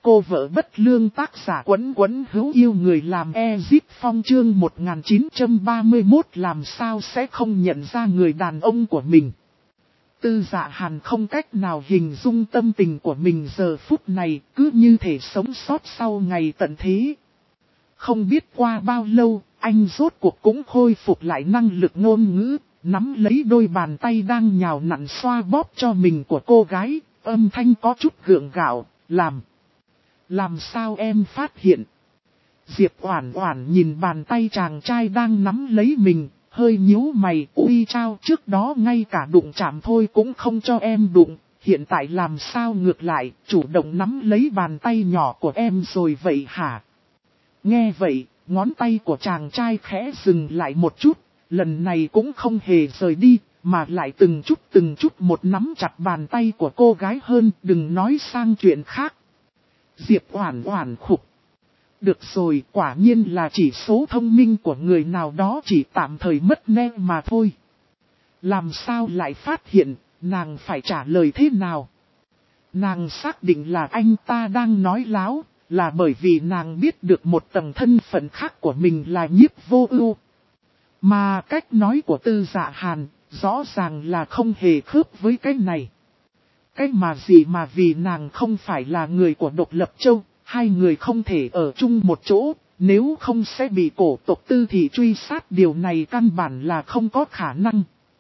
Cô vợ bất lương, tác giả Quấn Quấn hữu yêu người làm Ezip Phong, chương 1931 làm sao sẽ không nhận ra người đàn ông của mình. Tư Dạ Hàn không cách nào hình dung tâm tình của mình giờ phút này, cứ như thể sống sót sau ngày tận thế. Không biết qua bao lâu, anh rốt cuộc cũng khôi phục lại năng lực ngôn ngữ, nắm lấy đôi bàn tay đang nhào nặn xoa bóp cho mình của cô gái, âm thanh có chút gượng gạo, làm sao em phát hiện? Diệp Oản Oản nhìn bàn tay chàng trai đang nắm lấy mình, hơi nhíu mày, ui chao, trước đó ngay cả đụng chạm thôi cũng không cho em đụng, hiện tại làm sao ngược lại, chủ động nắm lấy bàn tay nhỏ của em rồi vậy hả? Nghe vậy, ngón tay của chàng trai khẽ dừng lại một chút, lần này cũng không hề rời đi, mà lại từng chút một nắm chặt bàn tay của cô gái hơn, đừng nói sang chuyện khác. Diệp Oản Oản khục. Được rồi, quả nhiên là chỉ số thông minh của người nào đó chỉ tạm thời mất nét mà thôi. Làm sao lại phát hiện, nàng phải trả lời thế nào? Nàng xác định là anh ta đang nói láo, là bởi vì nàng biết được một tầng thân phận khác của mình là Nhiếp Vô Ưu. Mà cách nói của Tư Dạ Hàn, rõ ràng là không hề khớp với cái này. Cái mà gì mà vì nàng không phải là người của Độc Lập Châu, hai người không thể ở chung một chỗ, nếu không sẽ bị cổ tộc Tư thị truy sát, điều này căn bản là không có khả năng.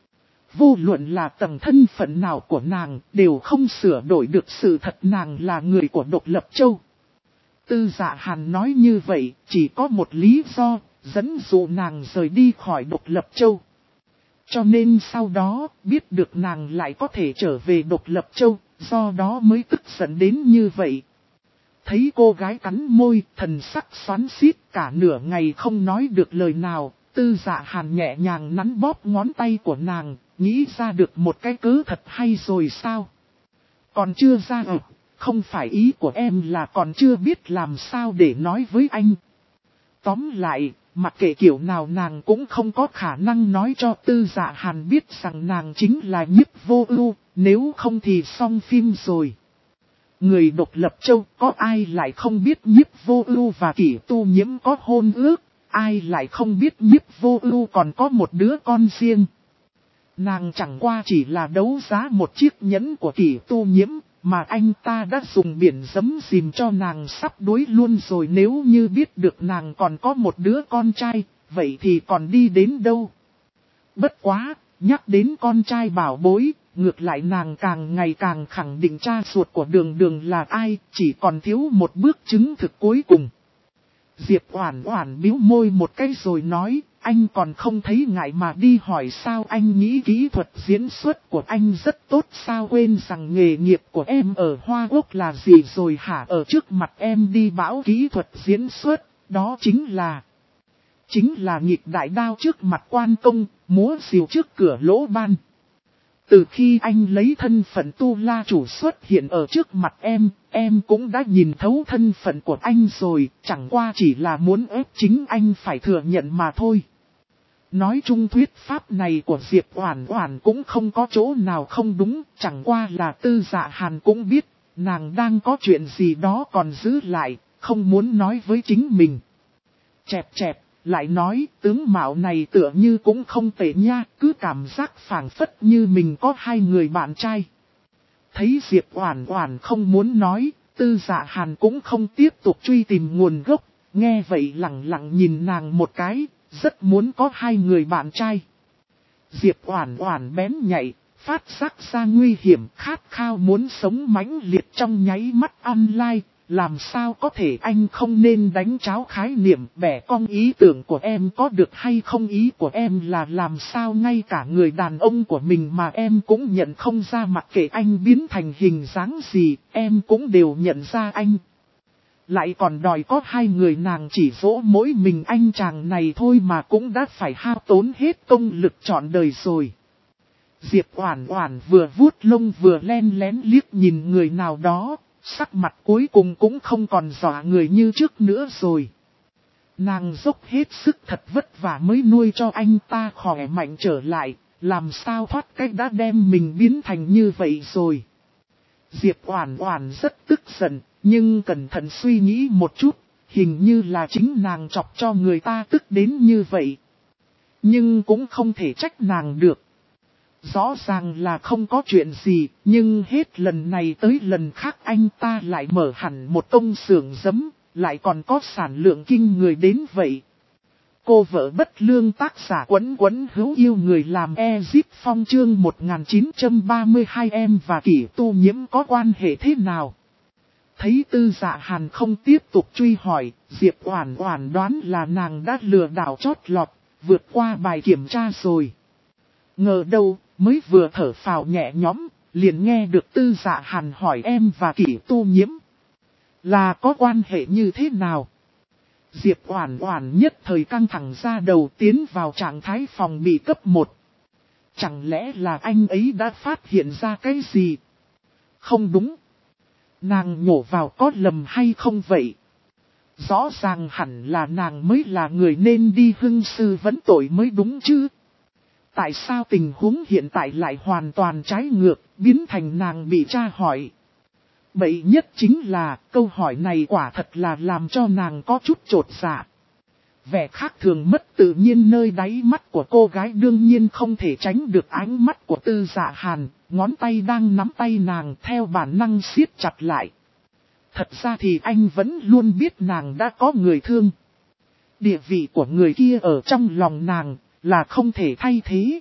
Vô luận là tầng thân phận nào của nàng, đều không sửa đổi được sự thật nàng là người của Độc Lập Châu. Tư Dạ Hàn nói như vậy, chỉ có một lý do, dẫn dụ nàng rời đi khỏi Độc Lập Châu. Cho nên sau đó, biết được nàng lại có thể trở về Độc Lập Châu, do đó mới tức giận đến như vậy. Thấy cô gái cắn môi, thần sắc xoắn xít, cả nửa ngày không nói được lời nào, Tư Dạ Hàn nhẹ nhàng nắn bóp ngón tay của nàng, nghĩ ra được một cái cớ thật hay rồi sao? Còn chưa ra không phải ý của em là còn chưa biết làm sao để nói với anh. Tóm lại, mặc kệ kiểu nào nàng cũng không có khả năng nói cho Tư Dạ Hàn biết rằng nàng chính là Nhiếp Vô Ưu, nếu không thì xong phim rồi. Người Độc Lập Châu có ai lại không biết Nhiếp Vô Ưu và Kỷ Tu Nhiễm có hôn ước, ai lại không biết Nhiếp Vô Ưu còn có một đứa con riêng. Nàng chẳng qua chỉ là đấu giá một chiếc nhẫn của Kỷ Tu Nhiễm, mà anh ta đã dùng biển giấm dìm cho nàng sắp đuối luôn rồi, nếu như biết được nàng còn có một đứa con trai, vậy thì còn đi đến đâu? Bất quá, nhắc đến con trai bảo bối, ngược lại nàng càng ngày càng khẳng định cha ruột của Đường Đường là ai, chỉ còn thiếu một bước chứng thực cuối cùng. Diệp Oản Oản bĩu môi một cái rồi nói, anh còn không thấy ngại mà đi hỏi sao, anh nghĩ kỹ thuật diễn xuất của anh rất tốt sao, quên rằng nghề nghiệp của em ở Hoa Quốc là gì rồi hả? Ở trước mặt em đi bão kỹ thuật diễn xuất, đó chính là nghịch đại đao trước mặt quan công, múa rìu trước cửa lỗ ban. Từ khi anh lấy thân phận Tu La Chủ xuất hiện ở trước mặt em cũng đã nhìn thấu thân phận của anh rồi, chẳng qua chỉ là muốn ép chính anh phải thừa nhận mà thôi. Nói chung thuyết pháp này của Diệp Oản Oản cũng không có chỗ nào không đúng, chẳng qua là Tư Dạ Hàn cũng biết, nàng đang có chuyện gì đó còn giữ lại, không muốn nói với chính mình. Chẹp, lại nói, tướng mạo này tựa như cũng không tệ nha, cứ cảm giác phảng phất như mình có hai người bạn trai. Thấy Diệp Oản Oản không muốn nói, Tư Dạ Hàn cũng không tiếp tục truy tìm nguồn gốc, nghe vậy lẳng lặng nhìn nàng một cái, rất muốn có hai người bạn trai. Diệp Oản Oản bén nhạy, phát giác ra nguy hiểm, khát khao muốn sống mãnh liệt trong nháy mắt online. Làm sao có thể anh không nên đánh tráo khái niệm, bẻ cong ý tưởng của em có được hay không, ý của em là làm sao ngay cả người đàn ông của mình mà em cũng nhận không ra, mặc kệ anh biến thành hình dáng gì, em cũng đều nhận ra anh. Lại còn đòi có hai người, nàng chỉ dỗ mỗi mình anh chàng này thôi mà cũng đã phải hao tốn hết công lực trọn đời rồi. Diệp Oản Oản vừa vuốt lông vừa len lén liếc nhìn người nào đó. Sắc mặt cuối cùng cũng không còn dọa người như trước nữa rồi. Nàng dốc hết sức thật vất vả mới nuôi cho anh ta khỏe mạnh trở lại, làm sao thoát cách đã đem mình biến thành như vậy rồi. Diệp Oản Oản rất tức giận, Nhưng cẩn thận suy nghĩ một chút, hình như là chính nàng chọc cho người ta tức đến như vậy. Nhưng cũng không thể trách nàng được. Rõ ràng là không có chuyện gì, nhưng hết lần này tới lần khác anh ta lại mở hẳn một công xưởng giấm, lại còn có sản lượng kinh người đến vậy. Cô vợ bất lương tác giả Quấn Quấn hữu yêu người làm Ezip Phong chương 1932 em và Kỷ Tu Nhiễm có quan hệ thế nào? Thấy Tư Dạ Hàn không tiếp tục truy hỏi, Diệp Oản Oản đoán là nàng đã lừa đảo chót lọt, vượt qua bài kiểm tra rồi. Ngờ đâu, mới vừa thở phào nhẹ nhõm, liền nghe được Tư Dạ Hàn hỏi em và Kỷ Tu Nhiễm là có quan hệ như thế nào? Diệp Oản Oản nhất thời căng thẳng ra đầu, tiến vào trạng thái phòng bị cấp 1. Chẳng lẽ là anh ấy đã phát hiện ra cái gì? Không đúng. Nàng nhổ vào có lầm hay không vậy? Rõ ràng hẳn là nàng mới là người nên đi hưng sư vấn tội mới đúng chứ. Tại sao tình huống hiện tại lại hoàn toàn trái ngược, biến thành nàng bị tra hỏi? Bậy nhất chính là câu hỏi này quả thật là làm cho nàng có chút chột dạ. Vẻ khác thường mất tự nhiên nơi đáy mắt của cô gái đương nhiên không thể tránh được ánh mắt của Tư Dạ Hàn, ngón tay đang nắm tay nàng theo bản năng siết chặt lại. Thật ra thì anh vẫn luôn biết nàng đã có người thương. Địa vị của người kia ở trong lòng nàng là không thể thay thế.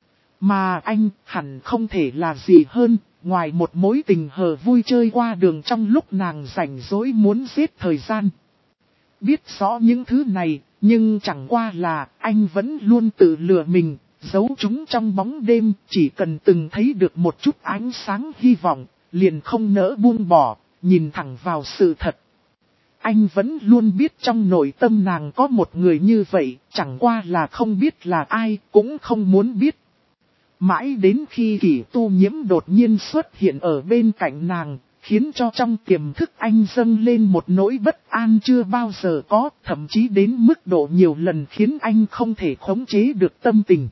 Mà anh hẳn không thể là gì hơn, ngoài một mối tình hờ vui chơi qua đường trong lúc nàng rảnh rỗi muốn giết thời gian. Biết rõ những thứ này, nhưng chẳng qua là anh vẫn luôn tự lừa mình, giấu chúng trong bóng đêm, chỉ cần từng thấy được một chút ánh sáng hy vọng, liền không nỡ buông bỏ, nhìn thẳng vào sự thật. Anh vẫn luôn biết trong nội tâm nàng có một người như vậy, chẳng qua là không biết là ai, cũng không muốn biết. Mãi đến khi Kỷ Tu Nhiễm đột nhiên xuất hiện ở bên cạnh nàng, khiến cho trong tiềm thức anh dâng lên một nỗi bất an chưa bao giờ có, thậm chí đến mức độ nhiều lần khiến anh không thể khống chế được tâm tình.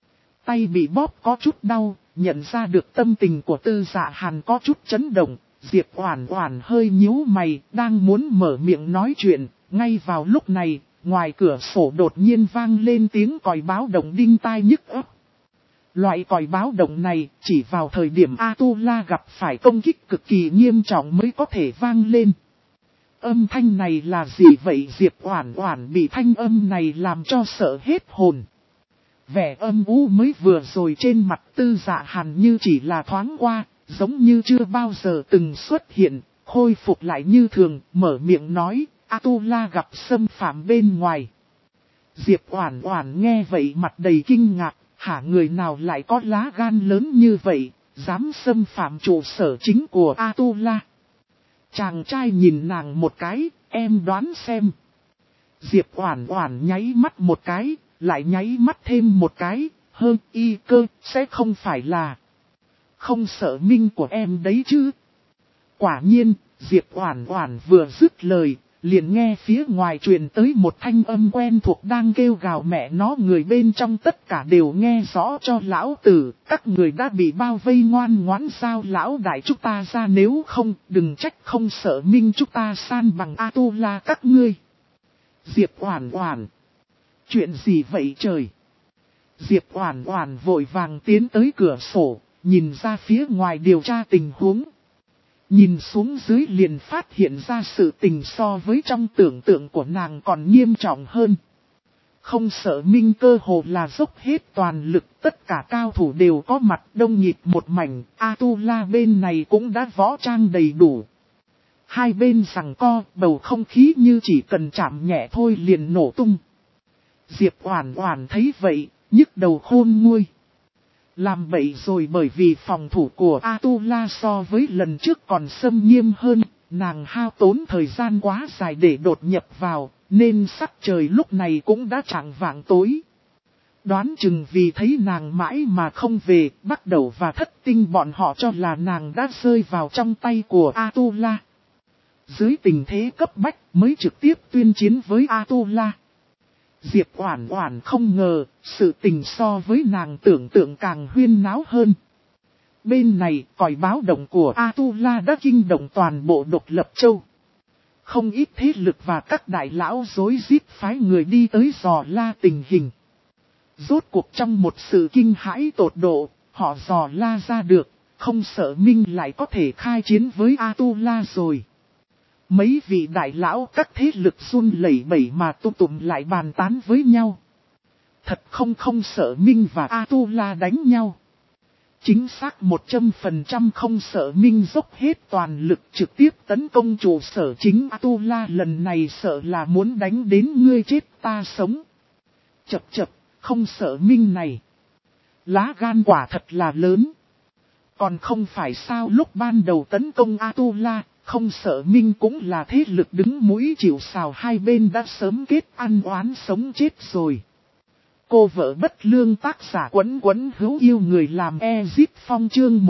Tay bị bóp có chút đau, nhận ra được tâm tình của Tư Dạ Hàn có chút chấn động, Diệp Oản Oản hơi nhíu mày, đang muốn mở miệng nói chuyện, ngay vào lúc này, ngoài cửa sổ đột nhiên vang lên tiếng còi báo động đinh tai nhức óc. Loại còi báo động này chỉ vào thời điểm Atula gặp phải công kích cực kỳ nghiêm trọng mới có thể vang lên. Âm thanh này là gì vậy? Diệp Oản Oản bị thanh âm này làm cho sợ hết hồn. Vẻ âm u mới vừa rồi trên mặt Tư Dạ Hàn như chỉ là thoáng qua, giống như chưa bao giờ từng xuất hiện, khôi phục lại như thường, mở miệng nói, Atula gặp xâm phạm bên ngoài. Diệp Oản Oản nghe vậy mặt đầy kinh ngạc. Hả, người nào lại có lá gan lớn như vậy, dám xâm phạm trụ sở chính của Atula? Chàng trai nhìn nàng một cái, em đoán xem. Diệp Oản Oản nháy mắt một cái, lại nháy mắt thêm một cái, y cơ, sẽ không phải là không sợ minh của em đấy chứ? Quả nhiên, Diệp Oản Oản vừa dứt lời, liền nghe phía ngoài truyền tới một thanh âm quen thuộc đang kêu gào mẹ nó, người bên trong tất cả đều nghe rõ cho lão tử, các người đã bị bao vây, ngoan ngoãn giao lão đại chúng ta ra, nếu không, đừng trách không sợ minh chúng ta san bằng Atula các ngươi. Diệp Oản Oản, chuyện gì vậy trời? Diệp Oản Oản vội vàng tiến tới cửa sổ, nhìn ra phía ngoài điều tra tình huống. Nhìn xuống dưới liền phát hiện ra sự tình so với trong tưởng tượng của nàng còn nghiêm trọng hơn. Không sợ minh cơ hồ là dốc hết toàn lực, tất cả cao thủ đều có mặt, đông nghịt một mảnh, Atula bên này cũng đã võ trang đầy đủ. Hai bên giằng co, bầu không khí như chỉ cần chạm nhẹ thôi liền nổ tung. Diệp Oản Oản thấy vậy, nhức đầu khôn nguôi. Làm bậy rồi, bởi vì phòng thủ của Atula so với lần trước còn xâm nghiêm hơn, nàng hao tốn thời gian quá dài để đột nhập vào, nên sắc trời lúc này cũng đã chạng vạng tối. Đoán chừng vì thấy nàng mãi mà không về, bắt đầu và thất tinh bọn họ cho là nàng đã rơi vào trong tay của Atula. Dưới tình thế cấp bách mới trực tiếp tuyên chiến với Atula. Diệp Oản Oản không ngờ, sự tình so với nàng tưởng tượng càng huyên náo hơn. bên này, còi báo động của Atula đã kinh động toàn bộ Độc Lập Châu. Không ít thế lực và các đại lão rối rít phái người đi tới dò la tình hình. Rốt cuộc trong một sự kinh hãi tột độ, họ dò la ra được, không sợ Minh lại có thể khai chiến với Atula rồi. Mấy vị đại lão các thế lực run lẩy bẩy mà tụm lại bàn tán với nhau. Thật không sợ Minh và Atula đánh nhau. Chính xác 100% không sợ Minh dốc hết toàn lực trực tiếp tấn công trụ sở chính Atula, lần này sợ là muốn đánh đến ngươi chết ta sống. Chập, không sợ Minh này. Lá gan quả thật là lớn. Còn không phải sao, lúc ban đầu tấn công Atula, không sợ Minh cũng là thế lực đứng mũi chịu sào, hai bên đã sớm kết ăn oán sống chết rồi. Cô vợ bất lương tác giả Quấn hữu yêu người làm Ezip Phong chương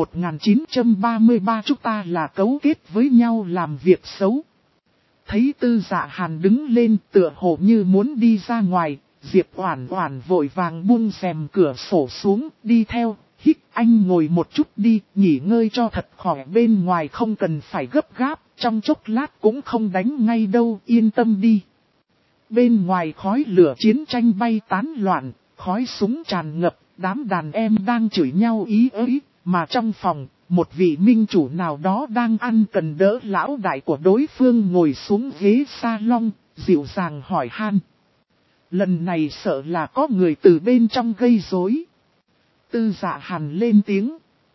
1933 chúng ta là cấu kết với nhau làm việc xấu. Thấy Tư Dạ Hàn đứng lên tựa hồ như muốn đi ra ngoài, Diệp Oản Oản vội vàng buông rèm cửa sổ xuống, đi theo, hít anh ngồi một chút đi, nghỉ ngơi cho thật khỏe, bên ngoài không cần phải gấp gáp, trong chốc lát cũng không đánh ngay đâu, yên tâm đi. Bên ngoài khói lửa chiến tranh bay tán loạn, khói súng tràn ngập, đám đàn em đang chửi nhau ý ới, mà trong phòng, một vị minh chủ nào đó đang ăn cần đỡ lão đại của đối phương ngồi xuống ghế salon, dịu dàng hỏi han. Lần này sợ là có người từ bên trong gây rối. Tư Dạ Hàn lên tiếng.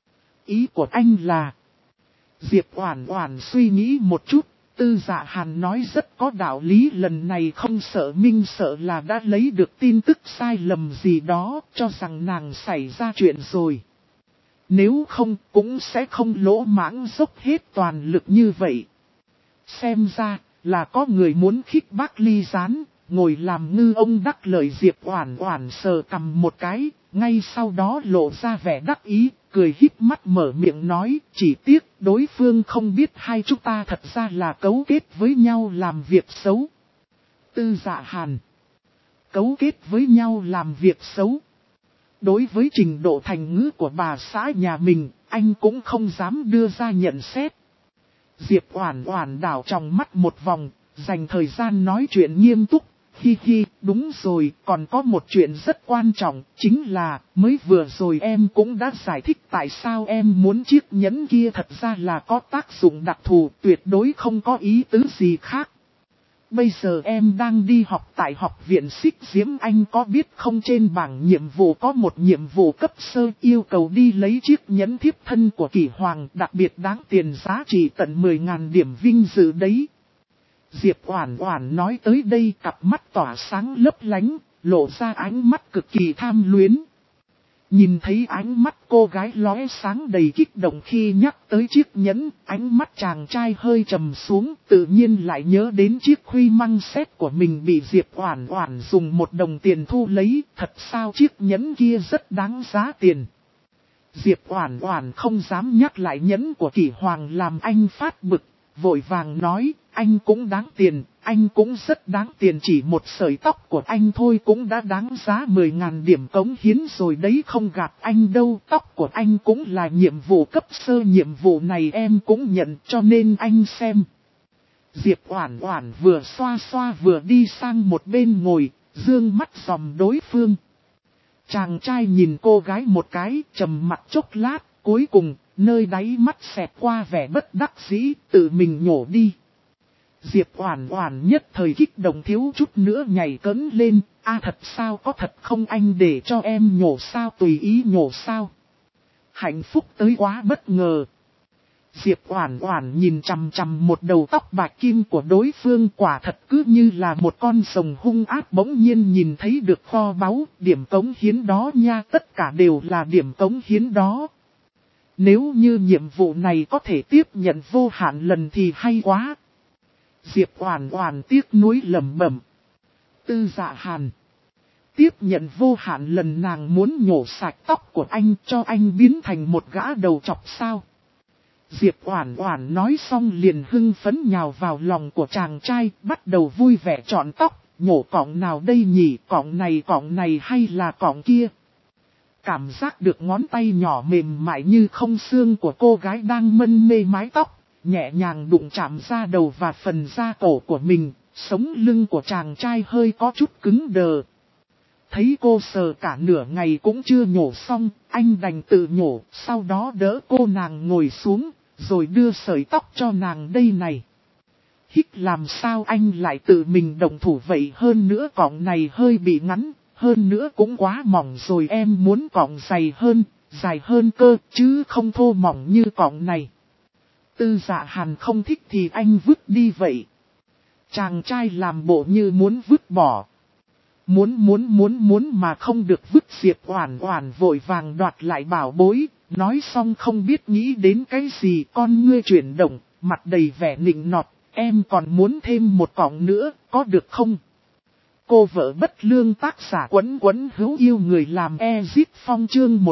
Ý của anh là... Diệp Oản Oản suy nghĩ một chút. Tư Dạ Hàn nói rất có đạo lý, lần này không sợ Minh sợ là đã lấy được tin tức sai lầm gì đó, cho rằng nàng xảy ra chuyện rồi. Nếu không cũng sẽ không lỗ mãng dốc hết toàn lực như vậy. Xem ra là có người muốn khích bác Ly Gián, ngồi làm ngư ông đắc lợi. Diệp Oản Oản sờ cằm một cái, ngay sau đó lộ ra vẻ đắc ý, cười híp mắt mở miệng nói, chỉ tiếc đối phương không biết hai chúng ta thật ra là cấu kết với nhau làm việc xấu. Tư Dạ Hàn. Cấu kết với nhau làm việc xấu. Đối với trình độ thành ngữ của bà xã nhà mình, anh cũng không dám đưa ra nhận xét. Diệp Oản Oản đảo trong mắt một vòng, dành thời gian nói chuyện nghiêm túc. Hi hi, đúng rồi, còn có một chuyện rất quan trọng, chính là, mới vừa rồi em cũng đã giải thích tại sao em muốn chiếc nhẫn kia, thật ra là có tác dụng đặc thù, tuyệt đối không có ý tứ gì khác. Bây giờ em đang đi học tại học viện Xích Diễm, anh có biết không, trên bảng nhiệm vụ có một nhiệm vụ cấp sơ yêu cầu đi lấy chiếc nhẫn thiếp thân của Kỷ Hoàng, đặc biệt đáng tiền giá trị tận 10.000 điểm vinh dự đấy. Diệp Oản Oản nói tới đây, cặp mắt tỏa sáng lấp lánh, lộ ra ánh mắt cực kỳ tham luyến. Nhìn thấy ánh mắt cô gái lóe sáng đầy kích động khi nhắc tới chiếc nhẫn, ánh mắt chàng trai hơi trầm xuống, tự nhiên lại nhớ đến chiếc khuy măng sét của mình bị Diệp Oản Oản dùng 1 đồng tiền thu lấy, thật sao chiếc nhẫn kia rất đáng giá tiền. Diệp Oản Oản không dám nhắc lại nhẫn của Kỷ Hoàng làm anh phát bực, vội vàng nói, anh cũng đáng tiền, anh cũng rất đáng tiền, chỉ một sợi tóc của anh thôi cũng đã đáng giá 10.000 điểm cống hiến rồi đấy, không gạt anh đâu, tóc của anh cũng là nhiệm vụ cấp sơ, nhiệm vụ này em cũng nhận, cho nên anh xem. Diệp Oản Oản vừa xoa xoa vừa đi sang một bên ngồi, dương mắt dòm đối phương. Chàng trai nhìn cô gái một cái, trầm mặc chốc lát, cuối cùng, nơi đáy mắt xẹt qua vẻ bất đắc dĩ, tự mình nhổ đi. Diệp Oản Oản nhất thời kích động thiếu chút nữa nhảy cẫng lên, thật sao, có thật không, anh để cho em nhổ sao, tùy ý nhổ sao. Hạnh phúc tới quá bất ngờ. Diệp Oản Oản nhìn chằm chằm một đầu tóc bạc kim của đối phương, quả thật cứ như là một con rồng hung ác, bỗng nhiên nhìn thấy được kho báu, điểm cống hiến đó nha, tất cả đều là điểm cống hiến đó. Nếu như nhiệm vụ này có thể tiếp nhận vô hạn lần thì hay quá. Diệp Oản Oản tiếc nuối lẩm bẩm. Tư Dạ Hàn. Tiếp nhận vô hạn lần, nàng muốn nhổ sạch tóc của anh, cho anh biến thành một gã đầu trọc sao? Diệp Oản Oản nói xong liền hưng phấn nhào vào lòng của chàng trai, bắt đầu vui vẻ chọn tóc, nhổ cọng nào đây nhỉ, cọng này hay là cọng kia? Cảm giác được ngón tay nhỏ mềm mại như không xương của cô gái đang mân mê mái tóc, nhẹ nhàng đụng chạm ra đầu và phần da cổ của mình, sống lưng của chàng trai hơi có chút cứng đờ. Thấy cô sờ cả nửa ngày cũng chưa nhổ xong, anh đành tự nhổ, sau đó đỡ cô nàng ngồi xuống, rồi đưa sợi tóc cho nàng đây này. Hích làm sao anh lại tự mình động thủ vậy, hơn nữa cọng này hơi bị ngắn, hơn nữa cũng quá mỏng rồi, em muốn cọng dày hơn cơ, chứ không thô mỏng như cọng này. Tư Dạ Hàn không thích thì anh vứt đi vậy. Chàng trai làm bộ như muốn vứt bỏ. Muốn mà không được vứt, Diệp Oản Oản vội vàng đoạt lại bảo bối, nói xong không biết nghĩ đến cái gì, con ngươi chuyển động, mặt đầy vẻ nịnh nọt, em còn muốn thêm một cọng nữa, có được không? Cô vợ bất lương, tác giả Quấn Quấn Hữu Yêu, người làm Ezit Phong, chương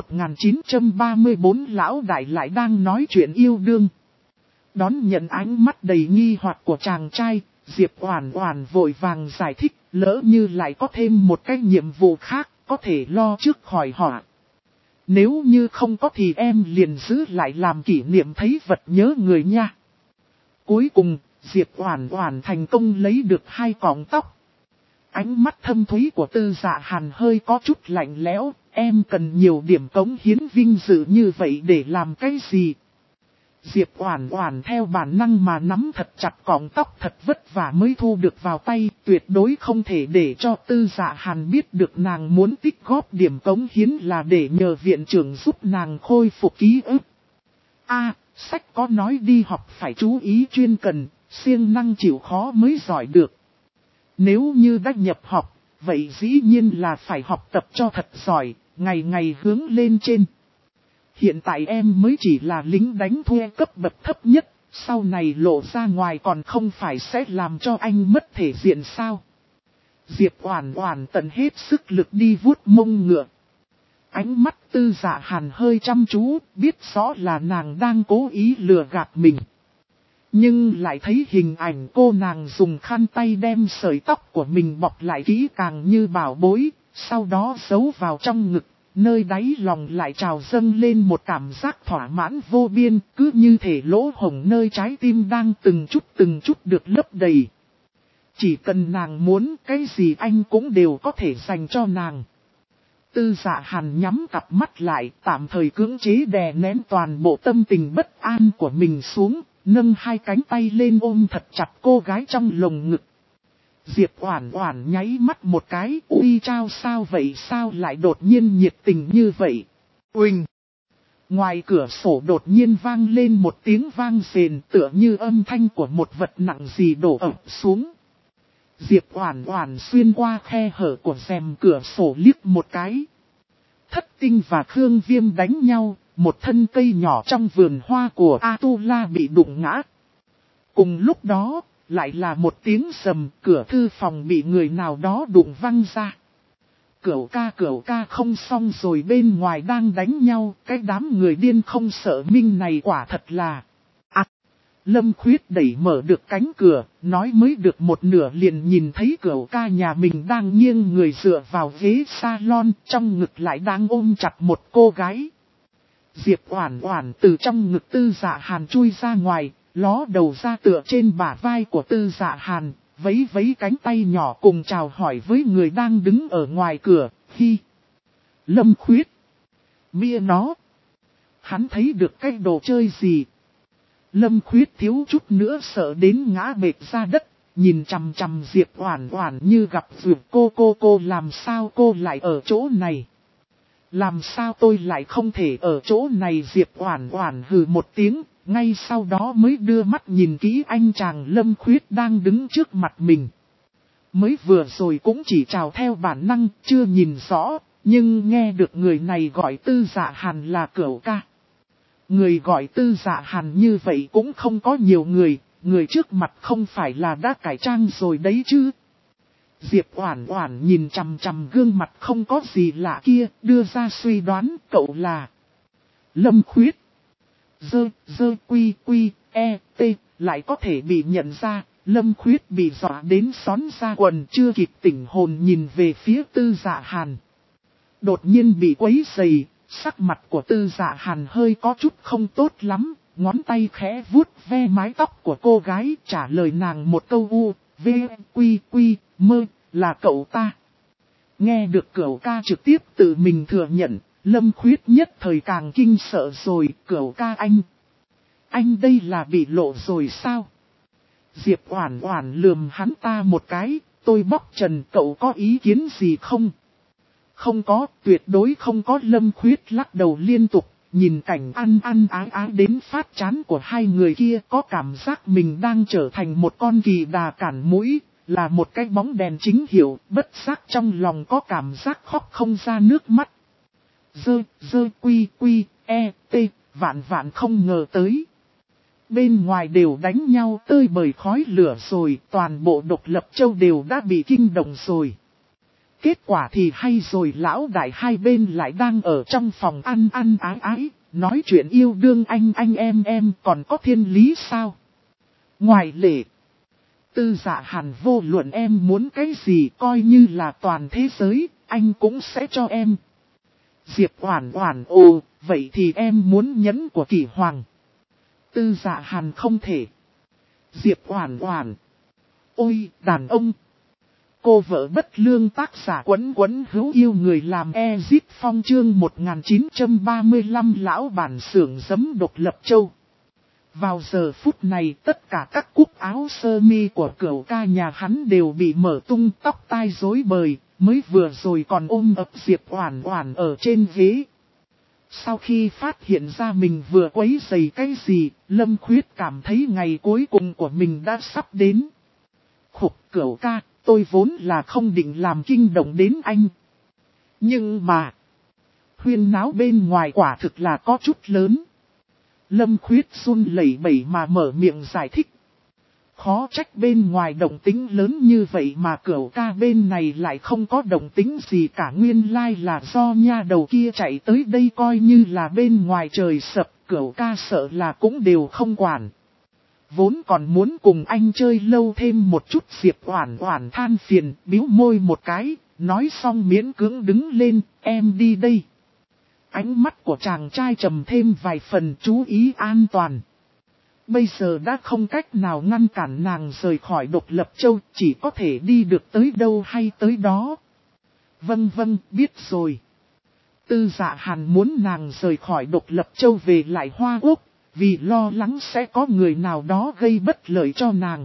1934. Lão đại lại đang nói chuyện yêu đương. Đón nhận ánh mắt đầy nghi hoặc của chàng trai, Diệp Oản Oản vội vàng giải thích, lỡ như lại có thêm một cái nhiệm vụ khác, có thể lo trước khỏi họa. Nếu như không có thì em liền giữ lại làm kỷ niệm, thấy vật nhớ người nha. Cuối cùng, Diệp Oản Oản thành công lấy được 2 cọng tóc. Ánh mắt thâm thúy của Tư Dạ Hàn hơi có chút lạnh lẽo, em cần nhiều điểm cống hiến vinh dự như vậy để làm cái gì? Diệp Oản Oản theo bản năng mà nắm thật chặt cọng tóc, thật vất vả mới thu được vào tay, tuyệt đối không thể để cho Tư Dạ Hàn biết được nàng muốn tích góp điểm cống hiến là để nhờ viện trưởng giúp nàng khôi phục ký ức. Sách có nói đi học phải chú ý chuyên cần, siêng năng chịu khó mới giỏi được. Nếu như đã nhập học, vậy dĩ nhiên là phải học tập cho thật giỏi, ngày ngày hướng lên trên. Hiện tại em mới chỉ là lính đánh thuê cấp bậc thấp nhất, sau này lộ ra ngoài còn không phải sẽ làm cho anh mất thể diện sao? Diệp Oản Oản tận hết sức lực đi vuốt mông ngựa. Ánh mắt Tư Dạ Hàn hơi chăm chú, biết rõ là nàng đang cố ý lừa gạt mình. Nhưng lại thấy hình ảnh cô nàng dùng khăn tay đem sợi tóc của mình bọc lại kỹ càng như bảo bối, sau đó giấu vào trong ngực, nơi đáy lòng lại trào dâng lên một cảm giác thỏa mãn vô biên, cứ như thể lỗ hổng nơi trái tim đang từng chút được lấp đầy. Chỉ cần nàng muốn cái gì anh cũng đều có thể dành cho nàng. Tư Dạ Hàn nhắm cặp mắt lại, tạm thời cưỡng chế đè nén toàn bộ tâm tình bất an của mình xuống, nâng 2 cánh tay lên ôm thật chặt cô gái trong lồng ngực. Diệp Oản Oản nháy mắt một cái, uy chao, sao vậy, sao lại đột nhiên nhiệt tình như vậy? Uỳnh! Ngoài cửa sổ đột nhiên vang lên một tiếng vang rền, tựa như âm thanh của một vật nặng gì đổ ập xuống. Diệp Oản Oản xuyên qua khe hở của rèm cửa sổ liếc một cái. Thất Tinh và Khương Viêm đánh nhau, một thân cây nhỏ trong vườn hoa của Atula bị đụng ngã. Cùng lúc đó, lại là một tiếng sầm, cửa thư phòng bị người nào đó đụng văng ra. Cửu ca không xong rồi, bên ngoài đang đánh nhau, cái đám người điên không sợ minh này quả thật là... Lâm Khuyết đẩy mở được cánh cửa, nói mới được một nửa liền nhìn thấy Cửu ca nhà mình đang nghiêng người dựa vào ghế salon, trong ngực lại đang ôm chặt một cô gái. Diệp Oản Oản từ trong ngực Tư Dạ Hàn chui ra ngoài, ló đầu ra tựa trên bả vai của Tư Dạ Hàn, vẫy vẫy cánh tay nhỏ cùng chào hỏi với người đang đứng ở ngoài cửa. Hi! Lâm Khuyết! Mia nó! Hắn thấy được cái đồ chơi gì? Lâm Khuyết thiếu chút nữa sợ đến ngã bệt ra đất, nhìn chằm chằm Diệp Oản Oản như gặp duyệt. Cô làm sao cô lại ở chỗ này? Làm sao tôi lại không thể ở chỗ này? Diệp Oản Oản hừ một tiếng, ngay sau đó mới đưa mắt nhìn kỹ anh chàng Lâm Khuyết đang đứng trước mặt mình. Mới vừa rồi cũng chỉ chào theo bản năng, chưa nhìn rõ, nhưng nghe được người này gọi Tư Dạ Hàn là Cửu ca. Người gọi Tư Dạ Hàn như vậy cũng không có nhiều người trước mặt không phải là đã cải trang rồi đấy chứ. Diệp Oản Oản nhìn chằm chằm gương mặt không có gì lạ kia, đưa ra suy đoán cậu là Lâm Khuyết. Quy, lại có thể bị nhận ra, Lâm Khuyết bị dọa đến xón ra quần, chưa kịp tỉnh hồn nhìn về phía Tư Dạ Hàn. Đột nhiên bị quấy rầy, sắc mặt của Tư Dạ Hàn hơi có chút không tốt lắm, ngón tay khẽ vuốt ve mái tóc của cô gái, trả lời nàng một câu u, v, quy quy, mơ, là cậu ta. Nghe được Cửu ca trực tiếp tự mình thừa nhận, Lâm Khuyết nhất thời càng kinh sợ rồi. Cửu ca anh đây là bị lộ rồi sao? Diệp Oản Oản lườm hắn ta một cái, tôi bóc trần, cậu có ý kiến gì không? Không có, tuyệt đối không có. Lâm Khuyết lắc đầu liên tục, nhìn cảnh ăn ái đến phát chán của hai người kia, có cảm giác mình đang trở thành một con kỳ đà cản mũi, là một cái bóng đèn chính hiệu, bất giác trong lòng có cảm giác khóc không ra nước mắt. Quy vạn không ngờ tới. Bên ngoài đều đánh nhau tơi bời khói lửa rồi, toàn bộ Độc Lập Châu đều đã bị kinh động rồi. Kết quả thì hay rồi, lão đại hai bên lại đang ở trong phòng ăn ái, nói chuyện yêu đương anh em còn có thiên lý sao? Ngoài lệ, Tư Dạ Hàn vô luận em muốn cái gì, coi như là toàn thế giới, anh cũng sẽ cho em. Diệp Oản Oản ồ, vậy thì em muốn nhẫn của Kỷ Hoàng. Tư Dạ Hàn không thể. Diệp Oản Oản, ôi đàn ông. Cô vợ bất lương, tác giả Quấn hữu yêu người làm Ezip Phong, chương 1935 lão bản xưởng giấm Độc Lập Châu. Vào giờ phút này tất cả các cúc áo sơ mi của Cửu ca nhà hắn đều bị mở tung, tóc tai rối bời, mới vừa rồi còn ôm ấp Diệp Oản Oản ở trên ghế. Sau khi phát hiện ra mình vừa quấy rầy cái gì, Lâm Khuyết cảm thấy ngày cuối cùng của mình đã sắp đến. Khục, Cửu ca, tôi vốn là không định làm kinh động đến anh. Nhưng mà, huyên náo bên ngoài quả thực là có chút lớn. Lâm Khuyết run lẩy bẩy mà mở miệng giải thích. Khó trách bên ngoài động tính lớn như vậy mà Cửu ca bên này lại không có động tính gì cả, nguyên lai là do nha đầu kia chạy tới đây, coi như là bên ngoài trời sập, Cửu ca sợ là cũng đều không quản. Vốn còn muốn cùng anh chơi lâu thêm một chút. Diệp Oản Oản than phiền, bĩu môi một cái, nói xong miễn cưỡng đứng lên, em đi đây. Ánh mắt của chàng trai trầm thêm vài phần, chú ý an toàn. Bây giờ đã không cách nào ngăn cản nàng rời khỏi Độc Lập Châu, chỉ có thể đi được tới đâu hay tới đó. Vâng, biết rồi. Tư Dạ Hàn muốn nàng rời khỏi Độc Lập Châu về lại Hoa Quốc, vì lo lắng sẽ có người nào đó gây bất lợi cho nàng.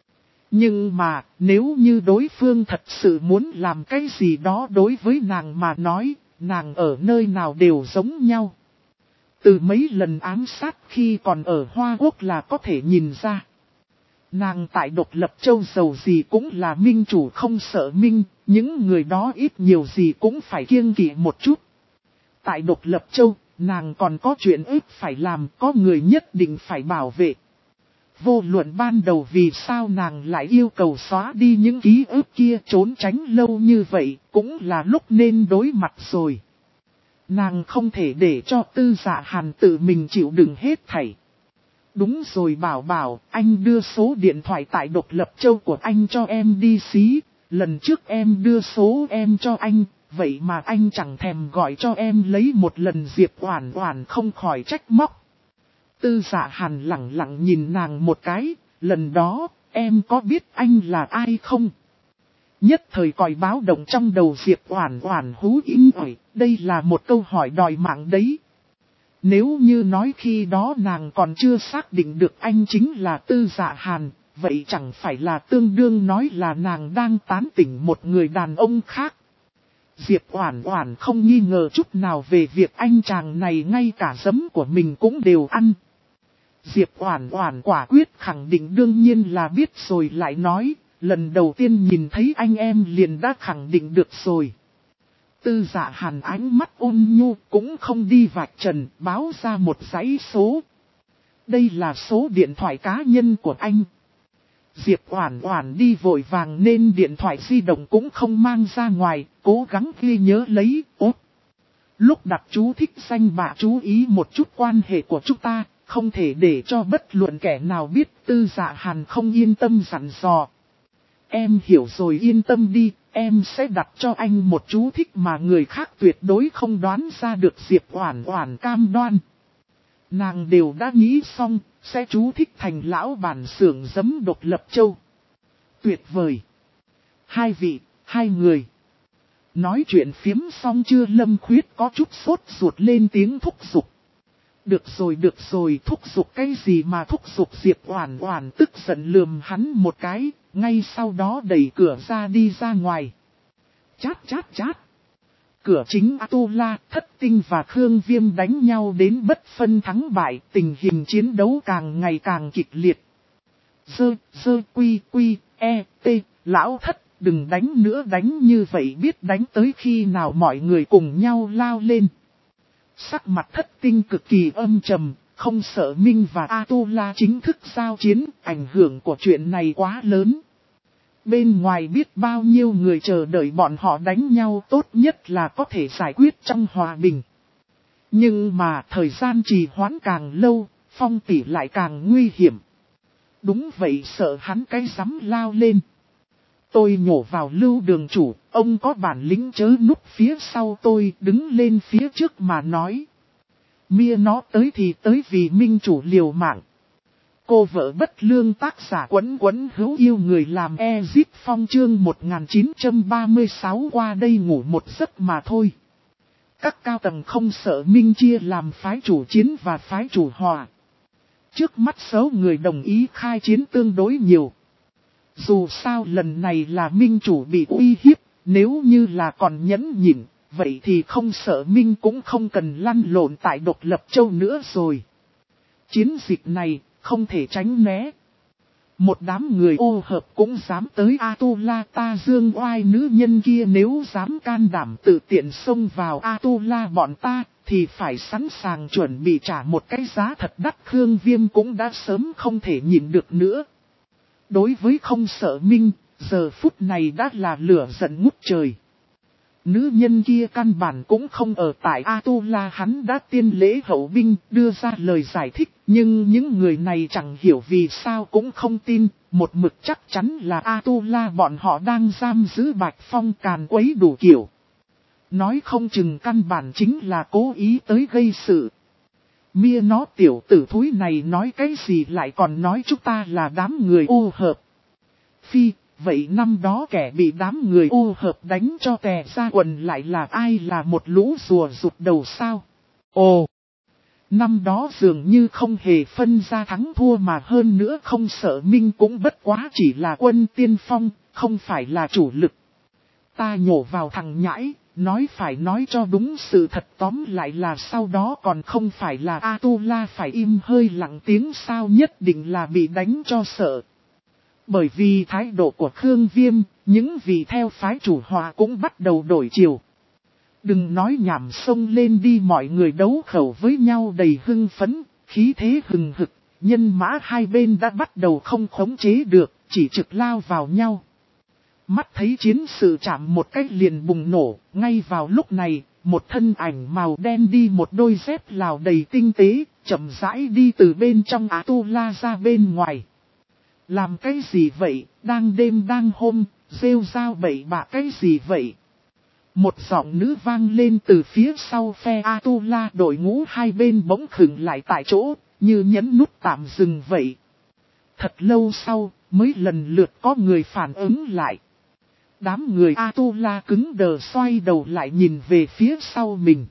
Nhưng mà, nếu như đối phương thật sự muốn làm cái gì đó đối với nàng mà nói, nàng ở nơi nào đều giống nhau. Từ mấy lần ám sát khi còn ở Hoa Quốc là có thể nhìn ra. Nàng tại Độc Lập Châu giàu gì cũng là minh chủ không sợ minh, những người đó ít nhiều gì cũng phải kiêng kỵ một chút. Tại Độc Lập Châu, nàng còn có chuyện ít phải làm, có người nhất định phải bảo vệ. Vô luận ban đầu vì sao nàng lại yêu cầu xóa đi những ký ức kia, trốn tránh lâu như vậy, cũng là lúc nên đối mặt rồi. Nàng không thể để cho Tư Dạ Hàn tự mình chịu đựng hết thảy. Đúng rồi Bảo, anh đưa số điện thoại tại Độc Lập Châu của anh cho em đi xí. Lần trước em đưa số em cho anh, vậy mà anh chẳng thèm gọi cho em lấy một lần. Diệp Oản Oản không khỏi trách móc. Tư Dạ Hàn lẳng nhìn nàng một cái, lần đó, em có biết anh là ai không? Nhất thời còi báo động trong đầu Diệp Oản Oản hú inh ỏi, đây là một câu hỏi đòi mạng đấy. Nếu như nói khi đó nàng còn chưa xác định được anh chính là Tư Dạ Hàn, vậy chẳng phải là tương đương nói là nàng đang tán tỉnh một người đàn ông khác. Diệp Oản Oản không nghi ngờ chút nào về việc anh chàng này ngay cả giấm của mình cũng đều ăn. Diệp Oản Oản quả quyết khẳng định đương nhiên là biết rồi, lại nói, lần đầu tiên nhìn thấy anh em liền đã khẳng định được rồi. Tư Dạ Hàn ánh mắt ôn nhu cũng không đi vạch trần, báo ra một dãy số. Đây là số điện thoại cá nhân của anh. Diệp Oản Oản đi vội vàng nên điện thoại di động cũng không mang ra ngoài, cố gắng ghi nhớ lấy. Lúc đặt chú thích danh bạ chú ý một chút quan hệ của chúng ta, không thể để cho bất luận kẻ nào biết. Tư Dạ Hàn không yên tâm dặn dò. Em hiểu rồi, yên tâm đi, em sẽ đặt cho anh một chú thích mà người khác tuyệt đối không đoán ra được. Diệp Oản Oản cam đoan. Nàng đều đã nghĩ xong, sẽ chú thích thành lão bản xưởng giấm độc lập châu. Tuyệt vời. Hai người. Nói chuyện phiếm xong chưa, Lâm Khuyết có chút sốt ruột lên tiếng thúc giục. Được rồi, thúc giục cái gì mà thúc giục. Diệp Oản Oản tức giận lườm hắn một cái, ngay sau đó đẩy cửa ra đi ra ngoài. Chát. Cửa chính Atula, Thất Tinh và Khương Viêm đánh nhau đến bất phân thắng bại, tình hình chiến đấu càng ngày càng kịch liệt. Lão Thất, đừng đánh nữa, đánh như vậy biết đánh tới khi nào. Mọi người cùng nhau lao lên. Sắc mặt Thất Tinh cực kỳ âm trầm, không sợ Minh và Atula chính thức giao chiến, ảnh hưởng của chuyện này quá lớn. Bên ngoài biết bao nhiêu người chờ đợi bọn họ đánh nhau, tốt nhất là có thể giải quyết trong hòa bình. Nhưng mà thời gian trì hoãn càng lâu, Phong tỷ lại càng nguy hiểm. Đúng vậy, sợ hắn cái rắm lao lên. Tôi nhổ vào Lưu đường chủ, ông có bản lĩnh chớ núp phía sau tôi, đứng lên phía trước mà nói. Mia nó tới thì tới vì minh chủ liều mạng. Cô vợ bất lương tác giả Quấn hữu yêu người làm Ezip Phong chương 1936 qua đây ngủ một giấc mà thôi. Các cao tầng không sợ Minh chia làm phái chủ chiến và phái chủ hòa. Trước mắt số người đồng ý khai chiến tương đối nhiều. Dù sao lần này là Minh chủ bị uy hiếp, nếu như là còn nhẫn nhịn, vậy thì không sợ Minh cũng không cần lăn lộn tại độc lập châu nữa rồi. Chiến dịch này không thể tránh né. Một đám người ô hợp cũng dám tới Atula, ta dương oai nữ nhân kia nếu dám can đảm tự tiện xông vào Atula bọn ta, thì phải sẵn sàng chuẩn bị trả một cái giá thật đắt. Khương Viêm cũng đã sớm không thể nhịn được nữa. Đối với không sợ Minh, giờ phút này đã là lửa giận ngút trời. Nữ nhân kia căn bản cũng không ở tại Atula, hắn đã tiên lễ hậu binh đưa ra lời giải thích, nhưng những người này chẳng hiểu vì sao cũng không tin, một mực chắc chắn là Atula bọn họ đang giam giữ Bạch Phong càn quấy đủ kiểu. Nói không chừng căn bản chính là cố ý tới gây sự. Mia nó tiểu tử thúi này nói cái gì lại còn nói chúng ta là đám người ô hợp. Phi, vậy năm đó kẻ bị đám người ô hợp đánh cho tè ra quần lại là ai, là một lũ rùa rụt đầu sao? Ồ, năm đó dường như không hề phân ra thắng thua, mà hơn nữa không sợ Minh cũng bất quá chỉ là quân tiên phong, không phải là chủ lực. Ta nhổ vào thằng nhãi. Nói phải nói cho đúng sự thật, tóm lại là sau đó còn không phải là Atula phải im hơi lặng tiếng sao, nhất định là bị đánh cho sợ. Bởi vì thái độ của Khương Viêm, những vị theo phái chủ hòa cũng bắt đầu đổi chiều. Đừng nói nhảm, xông lên đi, mọi người đấu khẩu với nhau đầy hưng phấn, khí thế hừng hực, nhân mã hai bên đã bắt đầu không khống chế được, chỉ trực lao vào nhau. Mắt thấy chiến sự chạm một cách liền bùng nổ, ngay vào lúc này, một thân ảnh màu đen đi một đôi dép Lào đầy tinh tế, chậm rãi đi từ bên trong Atula ra bên ngoài. Làm cái gì vậy, đang đêm đang hôm, rêu rao bậy bạ cái gì vậy? Một giọng nữ vang lên từ phía sau phe Atula, đội ngũ hai bên bỗng khựng lại tại chỗ, như nhấn nút tạm dừng vậy. Thật lâu sau, mới lần lượt có người phản ứng lại. Đám người Atula cứng đờ xoay đầu lại nhìn về phía sau mình.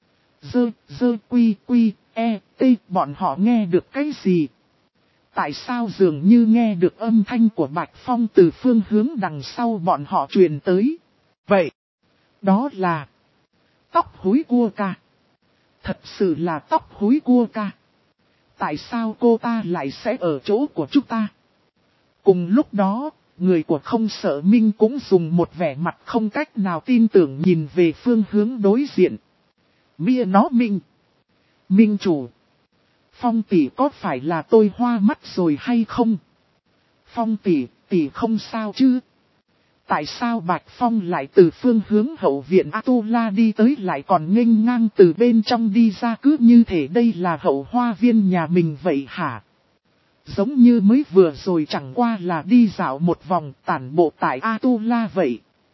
Bọn họ nghe được cái gì? Tại sao dường như nghe được âm thanh của Bạch Phong từ phương hướng đằng sau bọn họ truyền tới? Vậy, đó là tóc húi cua ca. Thật sự là tóc húi cua ca. Tại sao cô ta lại sẽ ở chỗ của chúng ta? Cùng lúc đó, người của không sợ Minh cũng dùng một vẻ mặt không cách nào tin tưởng nhìn về phương hướng đối diện. Mia nó Minh. Minh chủ. Phong tỷ có phải là tôi hoa mắt rồi hay không? Phong tỷ không sao chứ? Tại sao Bạch Phong lại từ phương hướng hậu viện Atula đi tới, lại còn nghênh ngang từ bên trong đi ra, cứ như thể đây là hậu hoa viên nhà mình vậy hả? Giống như mới vừa rồi chẳng qua là đi dạo một vòng tản bộ tại Atula vậy.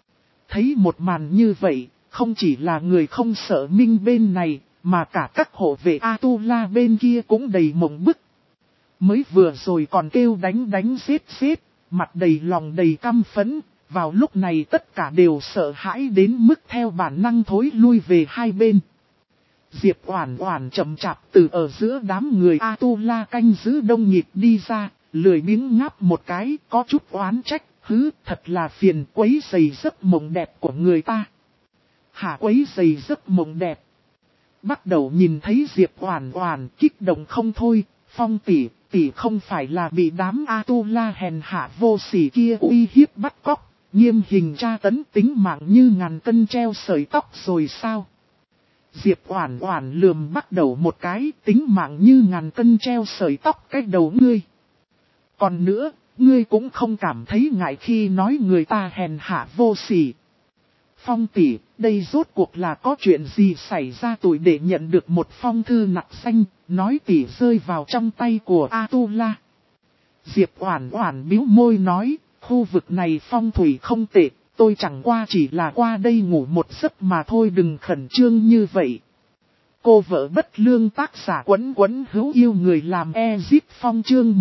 Thấy một màn như vậy, không chỉ là người không sợ Minh bên này, mà cả các hộ vệ Atula bên kia cũng đầy mộng bức. Mới vừa rồi còn kêu đánh giết, mặt đầy lòng đầy căm phẫn, vào lúc này tất cả đều sợ hãi đến mức theo bản năng thối lui về hai bên. Diệp Oản Oản chậm chạp từ ở giữa đám người Atula canh giữ đông nghịt đi ra, lười biếng ngáp một cái, có chút oán trách, thật là phiền quấy rầy giấc mộng đẹp của người ta. Hả, quấy rầy giấc mộng đẹp? Bắt đầu nhìn thấy Diệp Oản Oản kích động không thôi, Phong tỷ không phải là bị đám Atula hèn hạ vô sỉ kia uy hiếp bắt cóc, nghiêm hình tra tấn tính mạng như ngàn cân treo sợi tóc rồi sao? Diệp Oản Oản lườm bắt đầu một cái, tính mạng như ngàn cân treo sợi tóc cái đầu ngươi. Còn nữa, ngươi cũng không cảm thấy ngại khi nói người ta hèn hạ vô sỉ. Phong tỷ, đây rốt cuộc là có chuyện gì xảy ra tuổi để nhận được một phong thư nặc xanh, nói tỷ rơi vào trong tay của Atula. Diệp Oản Oản bĩu môi nói, khu vực này phong thủy không tệ, tôi chẳng qua chỉ là qua đây ngủ một giấc mà thôi, đừng khẩn trương như vậy. Cô vợ bất lương tác giả Quấn Quấn hữu yêu người làm Ezip Phong chương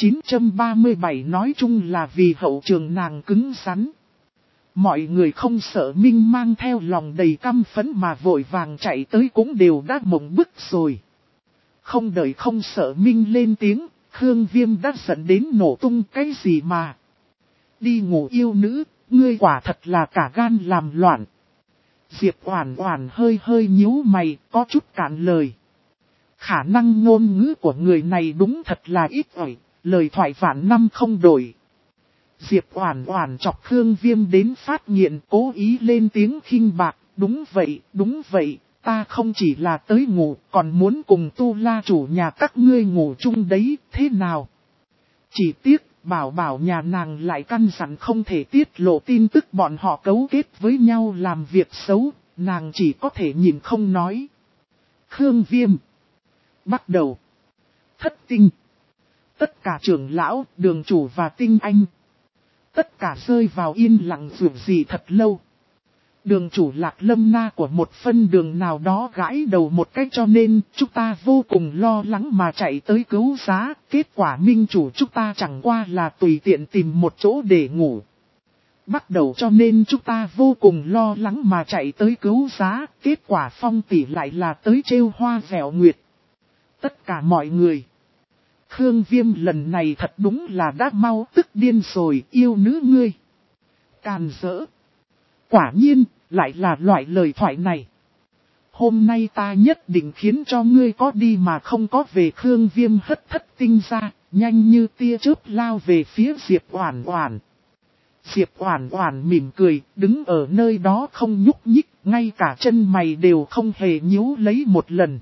1937 nói chung là vì hậu trường nàng cứng rắn. Mọi người không sợ Minh mang theo lòng đầy căm phẫn mà vội vàng chạy tới cũng đều đã mộng bức rồi. Không đợi không sợ Minh lên tiếng, Khương Viêm đã giận đến nổ tung cái gì mà. Đi ngủ yêu nữ, ngươi quả thật là cả gan làm loạn. Diệp Oản Oản hơi nhíu mày, có chút cạn lời. Khả năng ngôn ngữ của người này đúng thật là ít ỏi, lời thoại vạn năm không đổi. Diệp Oản Oản chọc Khương Viêm đến phát nghiện, cố ý lên tiếng khinh bạc, đúng vậy, ta không chỉ là tới ngủ, còn muốn cùng Tu La chủ nhà các ngươi ngủ chung đấy, thế nào? Chỉ tiếc, bảo nhà nàng lại căn dặn không thể tiết lộ tin tức bọn họ cấu kết với nhau làm việc xấu, nàng chỉ có thể nhìn không nói. Khương Viêm bắt đầu. Thất tinh. Tất cả trưởng lão, đường chủ và tinh anh. Tất cả rơi vào yên lặng dường gì thật lâu. Đường chủ Lạc Lâm Na của một phân đường nào đó gãi đầu một cách, cho nên chúng ta vô cùng lo lắng mà chạy tới cứu giá. Kết quả minh chủ chúng ta chẳng qua là tùy tiện tìm một chỗ để ngủ. Bắt đầu cho nên chúng ta vô cùng lo lắng mà chạy tới cứu giá. Kết quả Phong tỷ lại là tới trêu hoa vẻo nguyệt. Tất cả mọi người. Khương Viêm lần này thật đúng là đã mau tức điên rồi, yêu nữ ngươi. Càn rỡ. Quả nhiên, lại là loại lời thoại này. Hôm nay ta nhất định khiến cho ngươi có đi mà không có về. Khương Viêm hất thất tinh ra, nhanh như tia chớp lao về phía Diệp Oản Oản. Diệp Oản Oản mỉm cười, đứng ở nơi đó không nhúc nhích, ngay cả chân mày đều không hề nhíu lấy một lần.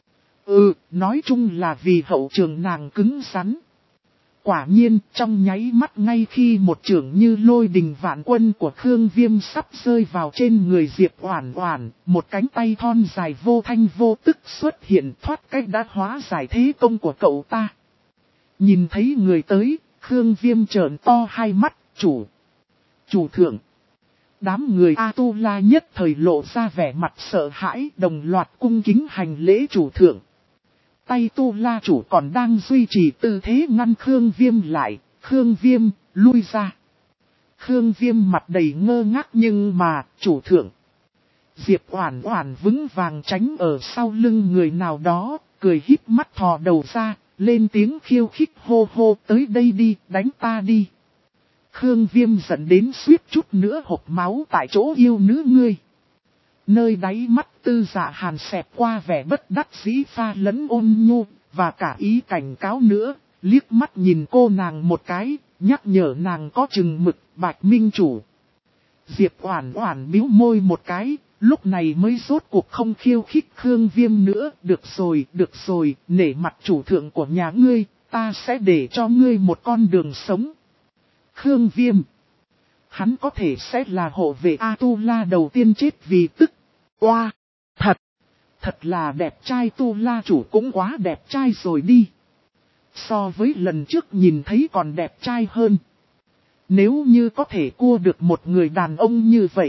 Nói chung là vì hậu trường nàng cứng rắn. Quả nhiên, trong nháy mắt ngay khi một chưởng như lôi đình vạn quân của Khương Viêm sắp rơi vào trên người Diệp Oản Oản, một cánh tay thon dài vô thanh vô tức xuất hiện thoát cách đã hóa giải thế công của cậu ta. Nhìn thấy người tới, Khương Viêm trợn to hai mắt, chủ thượng. Đám người Atula nhất thời lộ ra vẻ mặt sợ hãi, đồng loạt cung kính hành lễ chủ thượng. Tay Tu La chủ còn đang duy trì tư thế ngăn Khương Viêm lại, Khương Viêm, lui ra. Khương Viêm mặt đầy ngơ ngác nhưng mà, chủ thượng. Diệp Oản Oản vững vàng tránh ở sau lưng người nào đó, cười híp mắt thò đầu ra, lên tiếng khiêu khích hô hô, tới đây đi, đánh ta đi. Khương Viêm giận đến suýt chút nữa hộc máu tại chỗ, yêu nữ ngươi. Nơi đáy mắt Tư Dạ Hàn xẹt qua vẻ bất đắc dĩ pha lẫn ôn nhu, và cả ý cảnh cáo nữa, liếc mắt nhìn cô nàng một cái, nhắc nhở nàng có chừng mực. Bạch minh chủ. Diệp Oản Oản bĩu môi một cái, lúc này mới rốt cuộc không khiêu khích Khương Viêm nữa. Được rồi, nể mặt chủ thượng của nhà ngươi, ta sẽ để cho ngươi một con đường sống. Khương Viêm. Hắn có thể sẽ là hộ vệ Atula đầu tiên chết vì tức. Oa, thật là đẹp trai, Tu La chủ cũng quá đẹp trai rồi đi. So với lần trước nhìn thấy còn đẹp trai hơn. Nếu như có thể cua được một người đàn ông như vậy,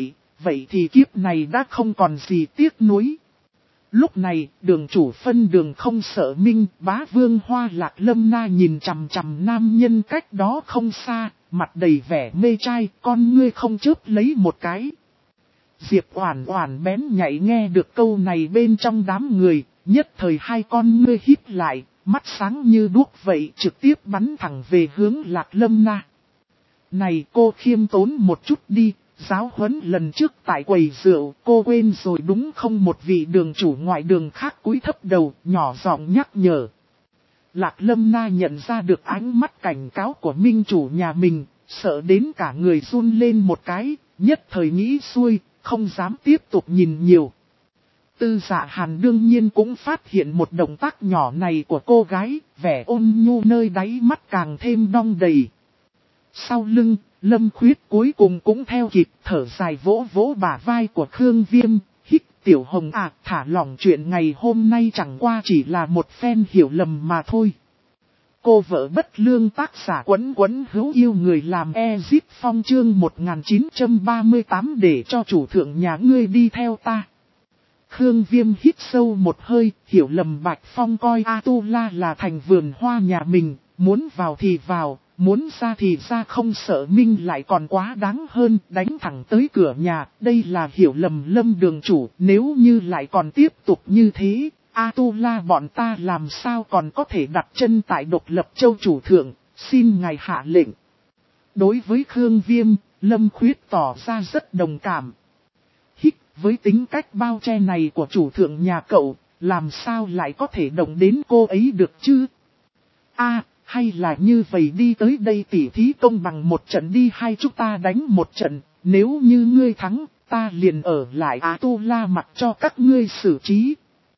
vậy thì kiếp này đã không còn gì tiếc nuối. Lúc này, đường chủ phân đường không sợ Minh, bá vương Hoa Lạc Lâm Na nhìn chằm chằm nam nhân cách đó không xa, mặt đầy vẻ mê trai, con ngươi không chớp lấy một cái. Diệp Oản Oản bén nhạy nghe được câu này bên trong đám người, nhất thời hai con ngươi híp lại, mắt sáng như đuốc vậy trực tiếp bắn thẳng về hướng Lạc Lâm Na. Này cô khiêm tốn một chút đi, giáo huấn lần trước tại quầy rượu cô quên rồi đúng không? Một vị đường chủ ngoại đường khác cúi thấp đầu nhỏ giọng nhắc nhở. Lạc Lâm Na nhận ra được ánh mắt cảnh cáo của minh chủ nhà mình, sợ đến cả người run lên một cái, nhất thời nghĩ xuôi, không dám tiếp tục nhìn nhiều. Tư Dạ Hàn đương nhiên cũng phát hiện một động tác nhỏ này của cô gái, vẻ ôn nhu nơi đáy mắt càng thêm đong đầy. Sau lưng, Lâm Khuyết cuối cùng cũng theo kịp thở dài vỗ vỗ bả vai của Khương Viêm, hít Tiểu Hồng à, thả lỏng chuyện ngày hôm nay chẳng qua chỉ là một phen hiểu lầm mà thôi. Cô vợ bất lương tác giả Quấn Quấn hữu yêu người làm Ezip Phong chương 1938 để cho chủ thượng nhà ngươi đi theo ta. Khương Viêm hít sâu một hơi, hiểu lầm Bạch Phong coi Atula là thành vườn hoa nhà mình, muốn vào thì vào, muốn ra thì ra, không sợ Minh lại còn quá đáng hơn, đánh thẳng tới cửa nhà. Đây là hiểu lầm Lâm đường chủ, nếu như lại còn tiếp tục như thế, Atula bọn ta làm sao còn có thể đặt chân tại Độc Lập Châu chủ thượng, xin ngài hạ lệnh. Đối với Khương Viêm, Lâm Khuyết tỏ ra rất đồng cảm. Với tính cách bao che này của chủ thượng nhà cậu, làm sao lại có thể động đến cô ấy được chứ? Hay là như vậy, đi tới đây tỉ thí công bằng một trận đi, hay chúng ta đánh một trận, nếu như ngươi thắng, ta liền ở lại Atula mặc cho các ngươi xử trí.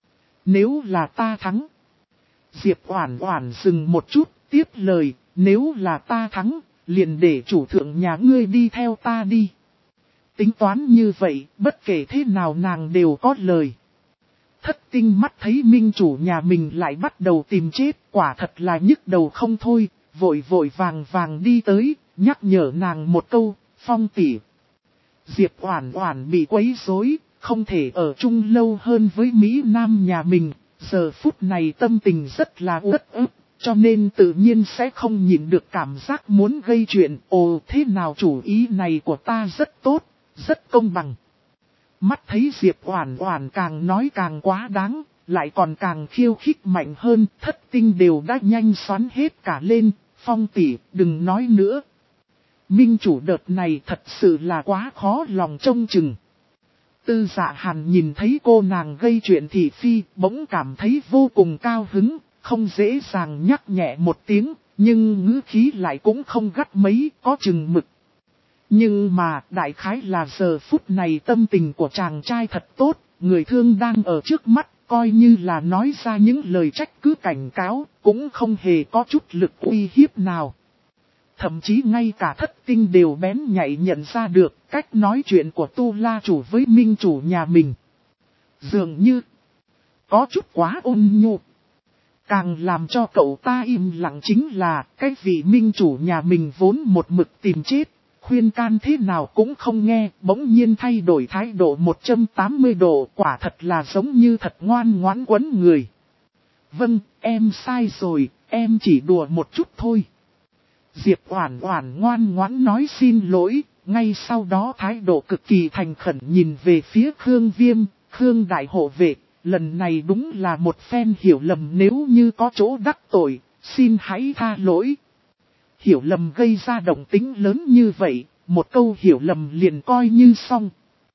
Nếu là ta thắng. Diệp Oản Oản dừng một chút, tiếp lời, nếu là ta thắng, liền để chủ thượng nhà ngươi đi theo ta đi. Tính toán như vậy, bất kể thế nào nàng đều có lời. Thất tinh mắt thấy minh chủ nhà mình lại bắt đầu tìm chết, quả thật là nhức đầu không thôi, vội vội vàng vàng đi tới, nhắc nhở nàng một câu, Phong tỷ. Diệp Oản Oản bị quấy rối, không thể ở chung lâu hơn với Mỹ Nam nhà mình, giờ phút này tâm tình rất là uất ức, cho nên tự nhiên sẽ không nhịn được cảm giác muốn gây chuyện. Ồ, thế nào chủ ý này của ta rất tốt, rất công bằng. Mắt thấy Diệp Oản Oản càng nói càng quá đáng, lại còn càng khiêu khích mạnh hơn, thất tinh đều đã nhanh xoắn hết cả lên, Phong tỷ, đừng nói nữa. Minh chủ đợt này thật sự là quá khó lòng trông chừng. Tư Dạ Hàn nhìn thấy cô nàng gây chuyện thị phi, bỗng cảm thấy vô cùng cao hứng, không dễ dàng nhắc nhẹ một tiếng, nhưng ngữ khí lại cũng không gắt mấy, có chừng mực. Nhưng mà, đại khái là giờ phút này tâm tình của chàng trai thật tốt, người thương đang ở trước mắt, coi như là nói ra những lời trách cứ cảnh cáo, cũng không hề có chút lực uy hiếp nào. Thậm chí ngay cả thất tinh đều bén nhạy nhận ra được cách nói chuyện của Tu La chủ với minh chủ nhà mình. Dường như có chút quá ôn nhu. Càng làm cho cậu ta im lặng chính là cái vị minh chủ nhà mình vốn một mực tìm chết. Khuyên can thế nào cũng không nghe, bỗng nhiên thay đổi thái độ 180 độ, quả thật là giống như thật ngoan ngoãn quấn người. Vâng, em sai rồi, em chỉ đùa một chút thôi. Diệp Oản Oản ngoan ngoãn nói xin lỗi, ngay sau đó thái độ cực kỳ thành khẩn nhìn về phía Khương Viêm, Khương đại hộ vệ, lần này đúng là một phen hiểu lầm, nếu như có chỗ đắc tội, xin hãy tha lỗi. Hiểu lầm gây ra động tĩnh lớn như vậy, một câu hiểu lầm liền coi như xong.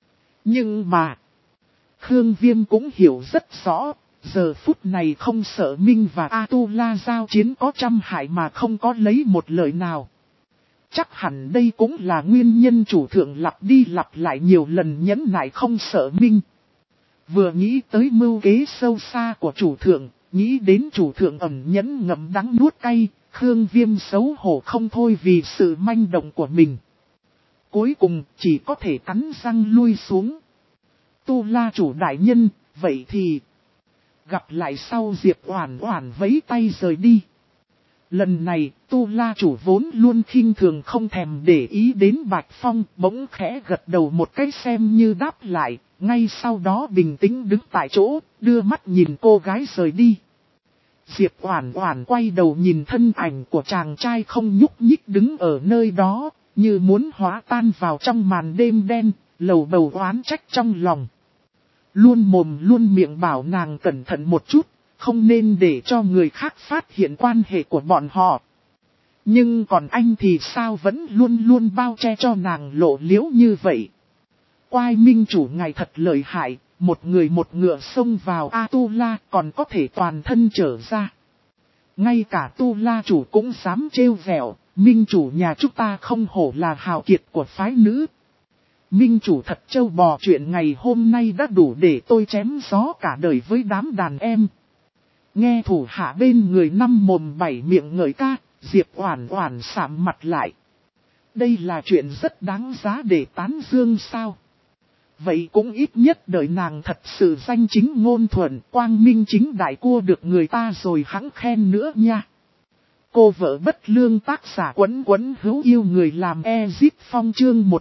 Nhưng mà, Khương Viêm cũng hiểu rất rõ, giờ phút này không sợ Minh và Atula giao chiến có trăm hại mà không có lấy một lời nào. Chắc hẳn đây cũng là nguyên nhân chủ thượng lặp đi lặp lại nhiều lần nhẫn nại không sợ Minh. Vừa nghĩ tới mưu kế sâu xa của chủ thượng, nghĩ đến chủ thượng ẩn nhẫn ngậm đắng nuốt cay, Khương Viêm xấu hổ không thôi vì sự manh động của mình. Cuối cùng chỉ có thể cắn răng lui xuống. Tu La chủ đại nhân, vậy thì gặp lại sau. Diệp Oản Oản vẫy tay rời đi. Lần này, Tu La chủ vốn luôn khinh thường không thèm để ý đến Bạch Phong, bỗng khẽ gật đầu một cái xem như đáp lại, ngay sau đó bình tĩnh đứng tại chỗ, đưa mắt nhìn cô gái rời đi. Diệp Oản Oản quay đầu nhìn thân ảnh của chàng trai không nhúc nhích đứng ở nơi đó, như muốn hóa tan vào trong màn đêm đen, lầu bầu oán trách trong lòng. Luôn mồm luôn miệng bảo nàng cẩn thận một chút, không nên để cho người khác phát hiện quan hệ của bọn họ. Nhưng còn anh thì sao vẫn luôn luôn bao che cho nàng lộ liễu như vậy. Quai minh chủ ngài thật lợi hại, một người một ngựa xông vào A-tu-la còn có thể toàn thân trở ra. Ngay cả Tu-la chủ cũng dám trêu vẹo, minh chủ nhà chúng ta không hổ là hào kiệt của phái nữ. Minh chủ thật trâu bò, chuyện ngày hôm nay đã đủ để tôi chém gió cả đời với đám đàn em. Nghe thủ hạ bên người năm mồm bảy miệng ngợi ca, Diệp Oản Oản sạm mặt lại. Đây là chuyện rất đáng giá để tán dương sao? Vậy cũng ít nhất đời nàng thật sự danh chính ngôn thuận, quang minh chính đại cua được người ta rồi hẵng khen nữa nha. Cô vợ bất lương tác giả Quấn Quấn hữu yêu người làm Ezip Phong chương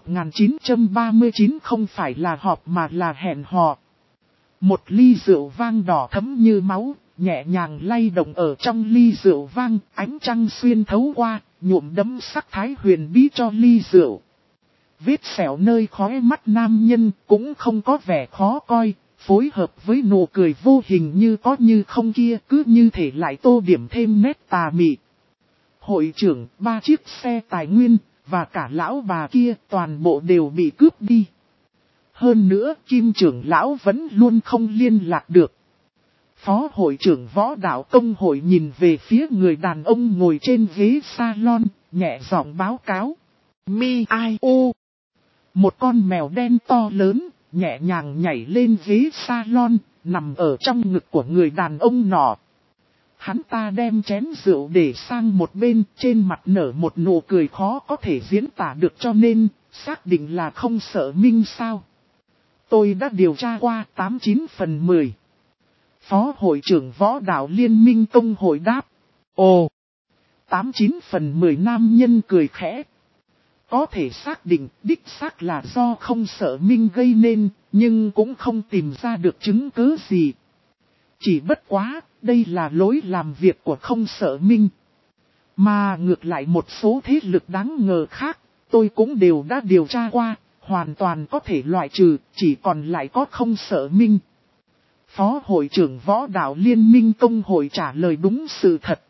1939 không phải là họp mà là hẹn hò. Một ly rượu vang đỏ thấm như máu, nhẹ nhàng lay động ở trong ly rượu vang, ánh trăng xuyên thấu qua, nhuộm đẫm sắc thái huyền bí cho ly rượu. Vết sẹo nơi khóe mắt nam nhân cũng không có vẻ khó coi, phối hợp với nụ cười vô hình như có như không kia, cứ như thể lại tô điểm thêm nét tà mị. Hội trưởng, 3 chiếc xe tài nguyên, và cả lão bà kia toàn bộ đều bị cướp đi. Hơn nữa, Kim trưởng lão vẫn luôn không liên lạc được. Phó hội trưởng Võ Đạo Công hội nhìn về phía người đàn ông ngồi trên ghế salon, nhẹ giọng báo cáo. Mi-ai-o. Một con mèo đen to lớn, nhẹ nhàng nhảy lên ghế salon, nằm ở trong ngực của người đàn ông nọ. Hắn ta đem chén rượu để sang một bên, trên mặt nở một nụ cười khó có thể diễn tả được, cho nên, xác định là không sợ Minh sao. Tôi đã điều tra qua 89 phần 10. Phó hội trưởng Võ Đạo Liên minh Công hội đáp. Ồ! 89 phần 10 nam nhân cười khẽ. Có thể xác định đích xác là do không sợ Minh gây nên, nhưng cũng không tìm ra được chứng cứ gì. Chỉ bất quá, đây là lối làm việc của không sợ Minh. Mà ngược lại một số thế lực đáng ngờ khác, tôi cũng đều đã điều tra qua, hoàn toàn có thể loại trừ, chỉ còn lại có không sợ Minh. Phó hội trưởng Võ Đạo Liên minh Công hội trả lời đúng sự thật.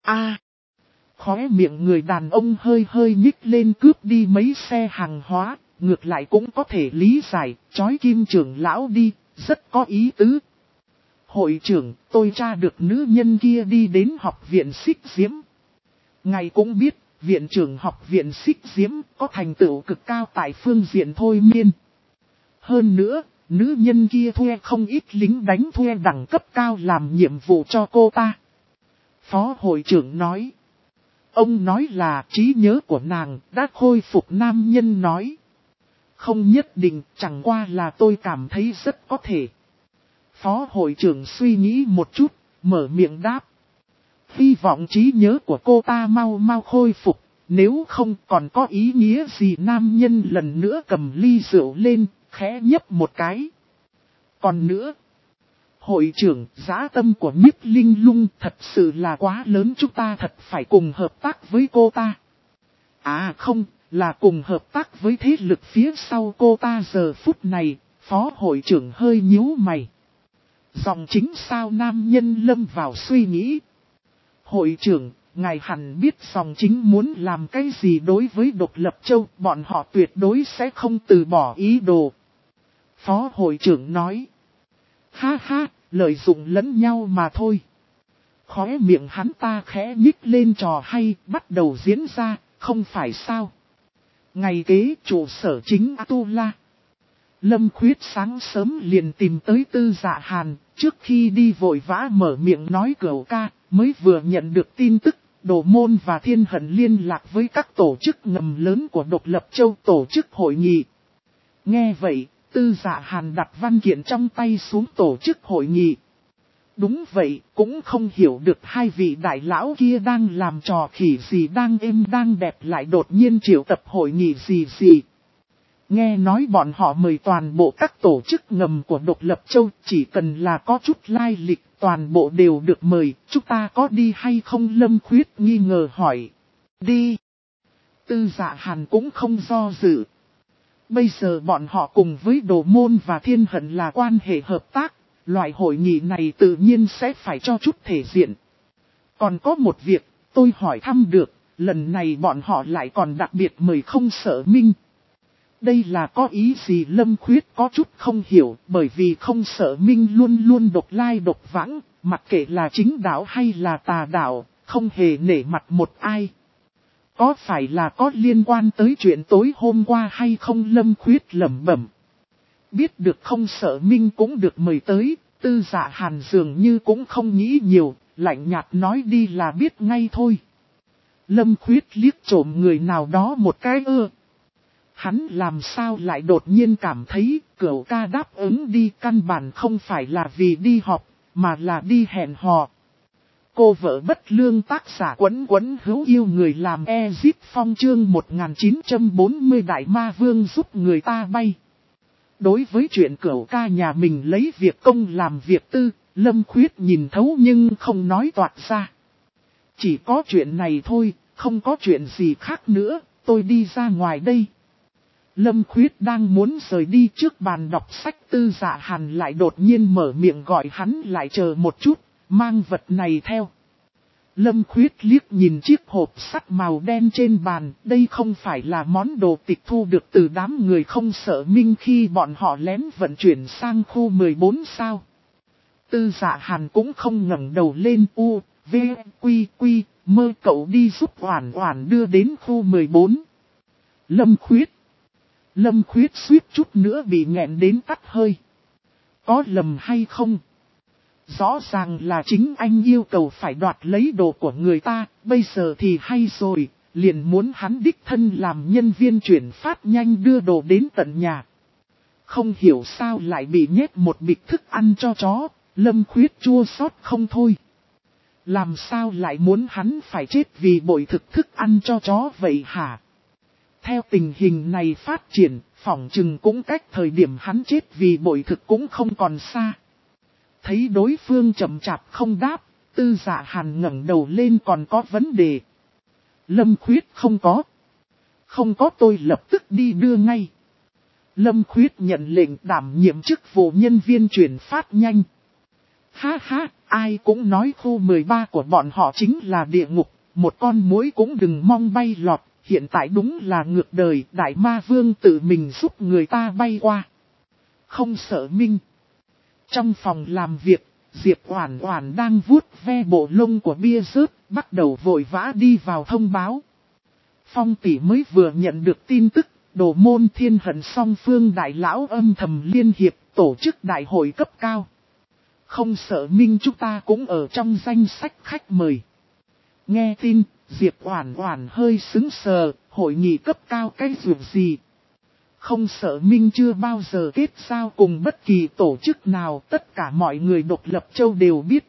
Khóe miệng người đàn ông hơi hơi nhích lên, cướp đi mấy xe hàng hóa, ngược lại cũng có thể lý giải, trói Kim trưởng lão đi, rất có ý tứ. Hội trưởng, tôi tra được nữ nhân kia đi đến học viện Xích Diễm. Ngài cũng biết, viện trưởng học viện Xích Diễm có thành tựu cực cao tại phương diện thôi miên. Hơn nữa, nữ nhân kia thuê không ít lính đánh thuê đẳng cấp cao làm nhiệm vụ cho cô ta. Phó hội trưởng nói. Ông nói là trí nhớ của nàng đã khôi phục, nam nhân nói. Không nhất định, chẳng qua là tôi cảm thấy rất có thể. Phó hội trưởng suy nghĩ một chút, mở miệng đáp. Hy vọng trí nhớ của cô ta mau mau khôi phục, nếu không còn có ý nghĩa gì. Nam nhân lần nữa cầm ly rượu lên, khẽ nhấp một cái. Còn nữa, hội trưởng, dã tâm của Nhiếp Linh Lung thật sự là quá lớn, chúng ta thật phải cùng hợp tác với cô ta. Không, là cùng hợp tác với thế lực phía sau cô ta. Giờ phút này, phó hội trưởng hơi nhíu mày. Dòng chính sao? Nam nhân lâm vào suy nghĩ. Hội trưởng, ngài hẳn biết dòng chính muốn làm cái gì đối với Độc Lập Châu, bọn họ tuyệt đối sẽ không từ bỏ ý đồ. Phó hội trưởng nói. Ha ha, lợi dụng lẫn nhau mà thôi. Khóe miệng hắn ta khẽ nhích lên, trò hay bắt đầu diễn ra, không phải sao. Ngày kế trụ sở chính A-tu-la. Lâm Khuyết sáng sớm liền tìm tới Tư Dạ Hàn, trước khi đi vội vã mở miệng nói cửu ca, mới vừa nhận được tin tức, Đồ Môn và Thiên Hận liên lạc với các tổ chức ngầm lớn của Độc Lập Châu tổ chức hội nghị. Nghe vậy, Tư Dạ Hàn đặt văn kiện trong tay xuống, tổ chức hội nghị. Đúng vậy, cũng không hiểu được hai vị đại lão kia đang làm trò khỉ gì, đang êm đang đẹp lại đột nhiên triệu tập hội nghị gì. Nghe nói bọn họ mời toàn bộ các tổ chức ngầm của Độc Lập Châu, chỉ cần là có chút lai lịch, toàn bộ đều được mời, chúng ta có đi hay không? Lâm Khuyết nghi ngờ hỏi. Đi. Tư Dạ Hàn cũng không do dự. Bây giờ bọn họ cùng với Đồ Môn và Thiên Hận là quan hệ hợp tác, loại hội nghị này tự nhiên sẽ phải cho chút thể diện. Còn có một việc, tôi hỏi thăm được, lần này bọn họ lại còn đặc biệt mời Không Sợ Minh. Đây là có ý gì? Lâm Khuyết có chút không hiểu, bởi vì Không Sợ Minh luôn luôn độc lai độc vãng, mặc kệ là chính đạo hay là tà đạo, không hề nể mặt một ai. Có phải là có liên quan tới chuyện tối hôm qua hay không? Lâm Khuyết lẩm bẩm. Biết được Không Sợ Minh cũng được mời tới, Tư Dạ Hàn dường như cũng không nghĩ nhiều, lạnh nhạt nói đi là biết ngay thôi. Lâm Khuyết liếc trộm người nào đó một cái Hắn làm sao lại đột nhiên cảm thấy Cửu ca đáp ứng đi căn bản không phải là vì đi họp, mà là đi hẹn hò. Cô vợ bất lương tác giả Quấn Quấn hữu yêu người làm Ezip Phong chương 1940 Đại Ma Vương giúp người ta bay. Đối với chuyện Cửu ca nhà mình lấy việc công làm việc tư, Lâm Khuyết nhìn thấu nhưng không nói toạc ra. Chỉ có chuyện này thôi, không có chuyện gì khác nữa, tôi đi ra ngoài đây. Lâm Khuyết đang muốn rời đi, trước bàn đọc sách Tư Dạ Hàn lại đột nhiên mở miệng gọi hắn lại chờ một chút, mang vật này theo. Lâm Khuyết liếc nhìn chiếc hộp sắt màu đen trên bàn, đây không phải là món đồ tịch thu được từ đám người Không Sợ Minh khi bọn họ lén vận chuyển sang khu 14 sao. Tư Dạ Hàn cũng không ngẩng đầu lên, v, quy, mơ cậu đi giúp Oản Oản đưa đến khu 14. Lâm Khuyết suýt chút nữa bị nghẹn đến tắt hơi. Có lầm hay không? Rõ ràng là chính anh yêu cầu phải đoạt lấy đồ của người ta, bây giờ thì hay rồi, liền muốn hắn đích thân làm nhân viên chuyển phát nhanh đưa đồ đến tận nhà. Không hiểu sao lại bị nhét một bịch thức ăn cho chó, Lâm Khuyết chua xót không thôi. Làm sao lại muốn hắn phải chết vì bội thực thức ăn cho chó vậy hả? Theo tình hình này phát triển, phỏng chừng cũng cách thời điểm hắn chết vì bội thực cũng không còn xa. Thấy đối phương chậm chạp không đáp, Tư Dạ Hàn ngẩng đầu lên, còn có vấn đề. Lâm Khuyết không có, tôi lập tức đi đưa ngay. Lâm Khuyết nhận lệnh đảm nhiệm chức vụ nhân viên chuyển phát nhanh. Ha ha, ai cũng nói khu 13 của bọn họ chính là địa ngục, một con muỗi cũng đừng mong bay lọt, hiện tại đúng là ngược đời, Đại Ma Vương tự mình giúp người ta bay qua. Không Sợ Minh. Trong phòng làm việc, Diệp Oản Oản đang vuốt ve bộ lông của bia rớt, bắt đầu vội vã đi vào thông báo. Phong tỷ mới vừa nhận được tin tức, Đồ Môn Thiên Hận song phương đại lão âm thầm liên hiệp, tổ chức đại hội cấp cao. Không Sợ Minh chúng ta cũng ở trong danh sách khách mời. Nghe tin, Diệp Oản Oản hơi sững sờ, hội nghị cấp cao cái việc gì? Không Sợ Minh chưa bao giờ kết giao cùng bất kỳ tổ chức nào, tất cả mọi người Độc Lập Châu đều biết.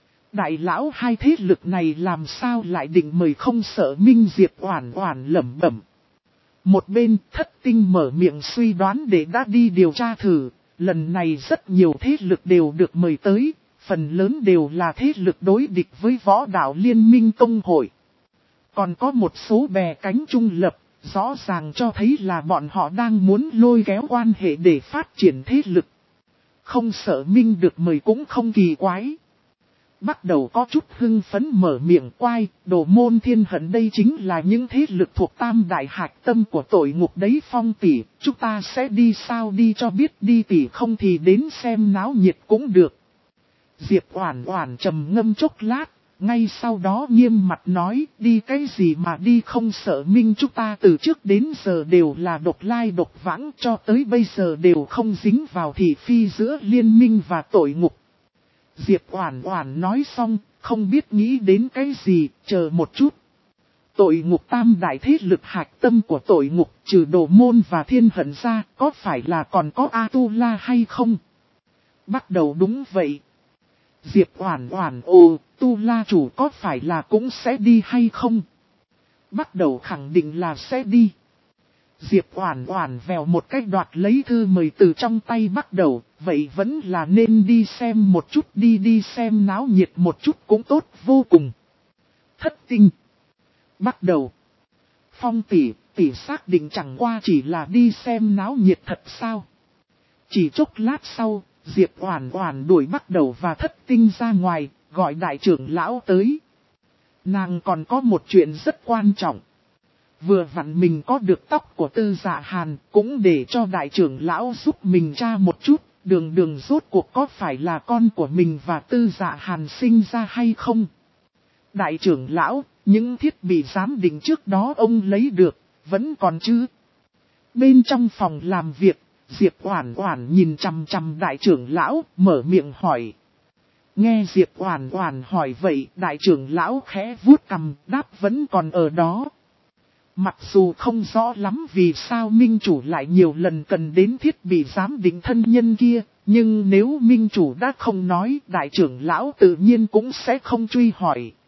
Đại lão hai thế lực này làm sao lại định mời Không Sợ Minh? Diệp Oản Oản lẩm bẩm. Một bên Thất Tinh mở miệng suy đoán để đã đi điều tra thử, lần này rất nhiều thế lực đều được mời tới, phần lớn đều là thế lực đối địch với Võ Đạo Liên Minh Công hội. Còn có một số bè cánh trung lập, rõ ràng cho thấy là bọn họ đang muốn lôi kéo quan hệ để phát triển thế lực. Không Sợ Minh được mời cũng không kỳ quái. Bắt đầu có chút hưng phấn mở miệng quay, Đồ Môn Thiên Hận đây chính là những thế lực thuộc tam đại hạch tâm của tội ngục đấy. Phong tỷ, chúng ta sẽ đi sao? Đi cho biết đi tỷ, không thì đến xem náo nhiệt cũng được. Diệp Oản Oản trầm ngâm chốc lát, ngay sau đó nghiêm mặt nói, đi cái gì mà đi? Không Sợ Minh chúng ta từ trước đến giờ đều là độc lai độc vãng, cho tới bây giờ đều không dính vào thị phi giữa liên minh và tội ngục. Diệp Oản Oản nói xong, không biết nghĩ đến cái gì, chờ một chút. Tội ngục tam đại thế lực hạch tâm của tội ngục trừ Đồ Môn và Thiên Hận ra, có phải là còn có A Tu La hay không? Bắt đầu đúng vậy. Diệp Oản Oản ồ, Tu La chủ có phải là cũng sẽ đi hay không? Bắt đầu khẳng định là sẽ đi. Diệp Oản Oản vèo một cách đoạt lấy thư mời từ trong tay bắt đầu, vậy vẫn là nên đi xem một chút, đi xem náo nhiệt một chút cũng tốt vô cùng. Thất tinh. Bắt đầu. Phong tỷ xác định chẳng qua chỉ là đi xem náo nhiệt thật sao? Chỉ chốc lát sau, Diệp Oản Oản đuổi bắt đầu và thất tinh ra ngoài, gọi đại trưởng lão tới. Nàng còn có một chuyện rất quan trọng. Vừa vặn mình có được tóc của Tư Dạ Hàn, cũng để cho đại trưởng lão giúp mình tra một chút, đường rốt cuộc có phải là con của mình và Tư Dạ Hàn sinh ra hay không. Đại trưởng lão, những thiết bị giám định trước đó ông lấy được, vẫn còn chứ? Bên trong phòng làm việc, Diệp Oản Oản nhìn chằm chằm đại trưởng lão, mở miệng hỏi. Nghe Diệp Oản Oản hỏi vậy, đại trưởng lão khẽ vuốt cằm, đáp vẫn còn ở đó. Mặc dù không rõ lắm vì sao minh chủ lại nhiều lần cần đến thiết bị giám định thân nhân kia, nhưng nếu minh chủ đã không nói, đại trưởng lão tự nhiên cũng sẽ không truy hỏi.